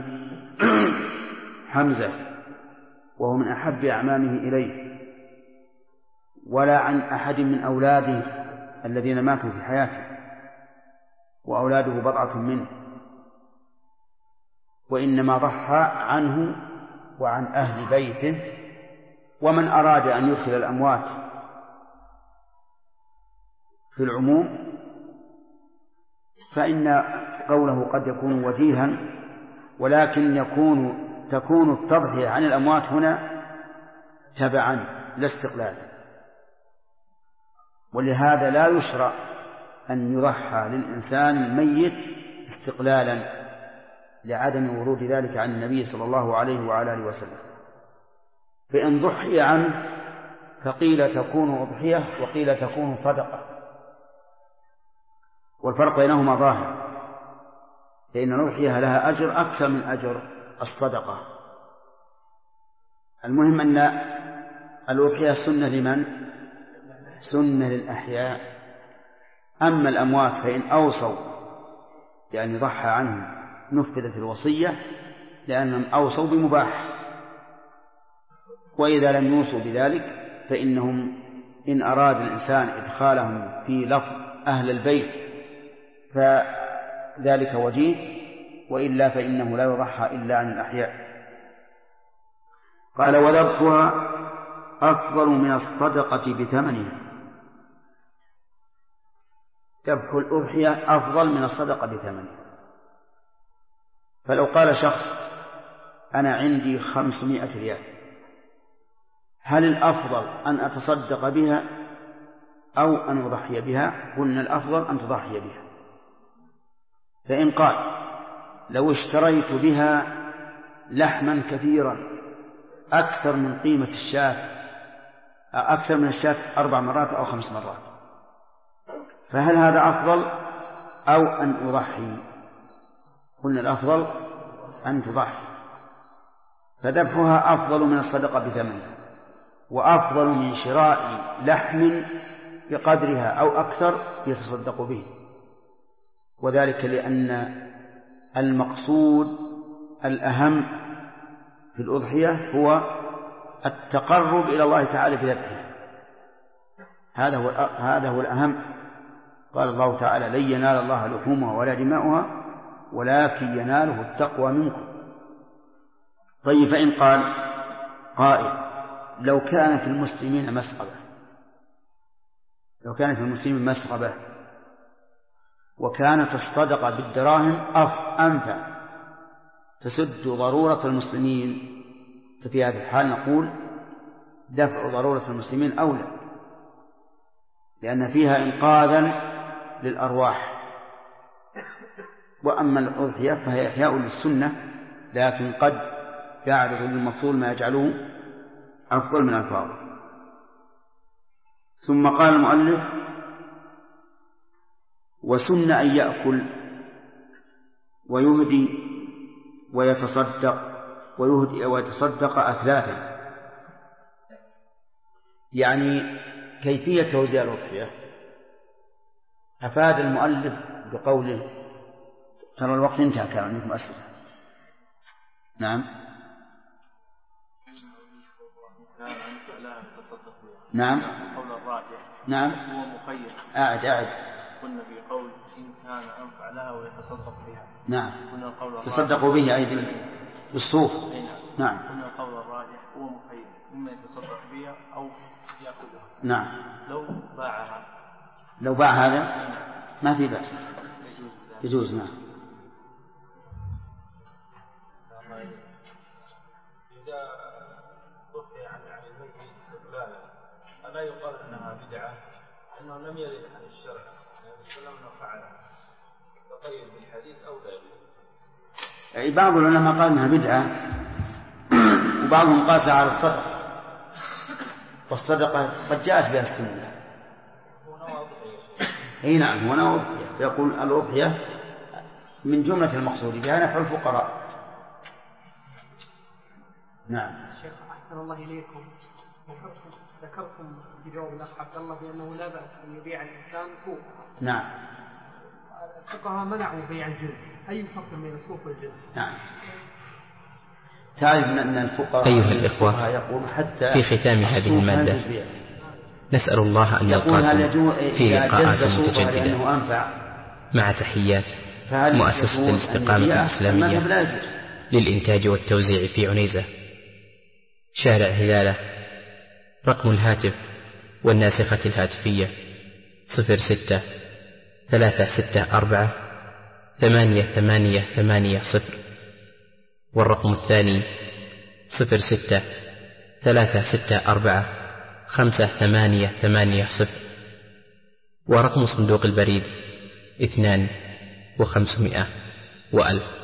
حمزة وهو من أحب أعمامه إليه، ولا عن أحد من أولاده الذين ماتوا في حياته وأولاده بضعة منه. وإنما ضحى عنه وعن أهل بيته. ومن أراد أن يدخل الأموات في العموم فإن قوله قد يكون وجيها، ولكن تكون التضحية عن الأموات هنا تبعا لا استقلالا، ولهذا لا يشرع أن يضحى للإنسان الميت استقلالا لعدم ورود ذلك عن النبي صلى الله عليه وعلى آله وسلم. فإن ضحي عنه فقيل تكون أضحية وقيل تكون صدقة، والفرق بينهما ظاهر، لأن الأضحية لها أجر أكثر من أجر الصدقة. المهم أن الأضحية سنة لمن؟ سنة للأحياء. أما الأموات فإن أوصوا بأن يضحى عنهم نفذت الوصية، لأنهم أوصوا بمباح. وإذا لم يوصوا بذلك فإنهم إن أراد الإنسان إدخالهم في لفظ أهل البيت فذلك وجيه، وإلا فإنه لا يضحى إلا عن الأحياء. قال وذبحها أفضل من الصدقة بثمنها. ذبح الأضحية أفضل من الصدقة بثمنها. فلو قال شخص أنا عندي 500 ريال، هل الأفضل أن أتصدق بها أو أن أضحي بها؟ قلنا الأفضل أن تضحي بها. فإن قال لو اشتريت بها لحما كثيرا أكثر من قيمة الشاة، أكثر من الشاة 4 مرات أو 5 مرات، فهل هذا أفضل أو أن أضحي؟ قلنا الأفضل أن تضحي. فذبحها أفضل من الصدقة بثمنها، وأفضل من شراء لحم بقدرها أو أكثر يتصدق به، وذلك لأن المقصود الأهم في الأضحية هو التقرب إلى الله تعالى بذبحها، هذا هو الأهم. قال الله تعالى لن ينال الله لحومها ولا دماؤها ولكن يناله التقوى منكم. طيب فإن قال قائل لو كان في المسلمين مسغبة وكانت الصدقة بالدراهم أنفع تسد ضرورة المسلمين، ففي هذه الحال نقول دفع ضرورة المسلمين أولى، لأن فيها إنقاذا للأرواح. وأما الأضحية فهي إحياء للسنة، لكن قد يعرض للمفضول ما يجعله أفضل من الفاضل. ثم قال المؤلف وسن أن يأكل ويهدي ويتصدق أثلاثا، يعني كيفية توزيع الأضحية. أفاد المؤلف بقوله ترى الوقت انتهى، كان عندكم أسئلة. نعم نعم القول الراجح نعم هو مخير. أعد قلنا في قول إن كان أنفع لها ويتصدق بها. نعم قلنا القول الراجح تصدقوا به أي بالصوف. نعم قلنا القول الراجح هو مخير، إما يتصدق بها أو يأخذها. نعم لو باع هذا ما في بأس، يجوز. نعم إذا ضحي عن الميت استقلالا ألا يقال أنها بدعة؟ أنه لم يرد عن الشرع النبي أنه فعله، تقيد بالحديث أو لا؟ بعض العلماء قال أنها بدعة، وبعضهم قاس على الصدقة، والصدقة قد جاءت بها السنة. اي نعم هو نوع أضحية، يقول الأضحية من جملة المقصود بها نفع الفقراء. نعم. شيخ أحسن الله إليكم، ذكرتم بجواب الأخ عبد الله بأنه لا بأس أن يبيع الإنسان صوف. نعم. الفقهاء منعوا بيع الجلد، أي فرق بين الصوف والجلد؟ نعم. تعرف أن الفقهاء أيها الإخوة يقول حتى في ختام هذه المادة نسأل الله أن نلقاكم في لقاءات متجددة مع تحيات مؤسسة الاستقامة الإسلامية للإنتاج والتوزيع في عنيزة. شارع هلالة. رقم الهاتف والناسخة الهاتفية 06-364-8880، والرقم الثاني 06-364-5880، ورقم صندوق البريد 2500 و1000.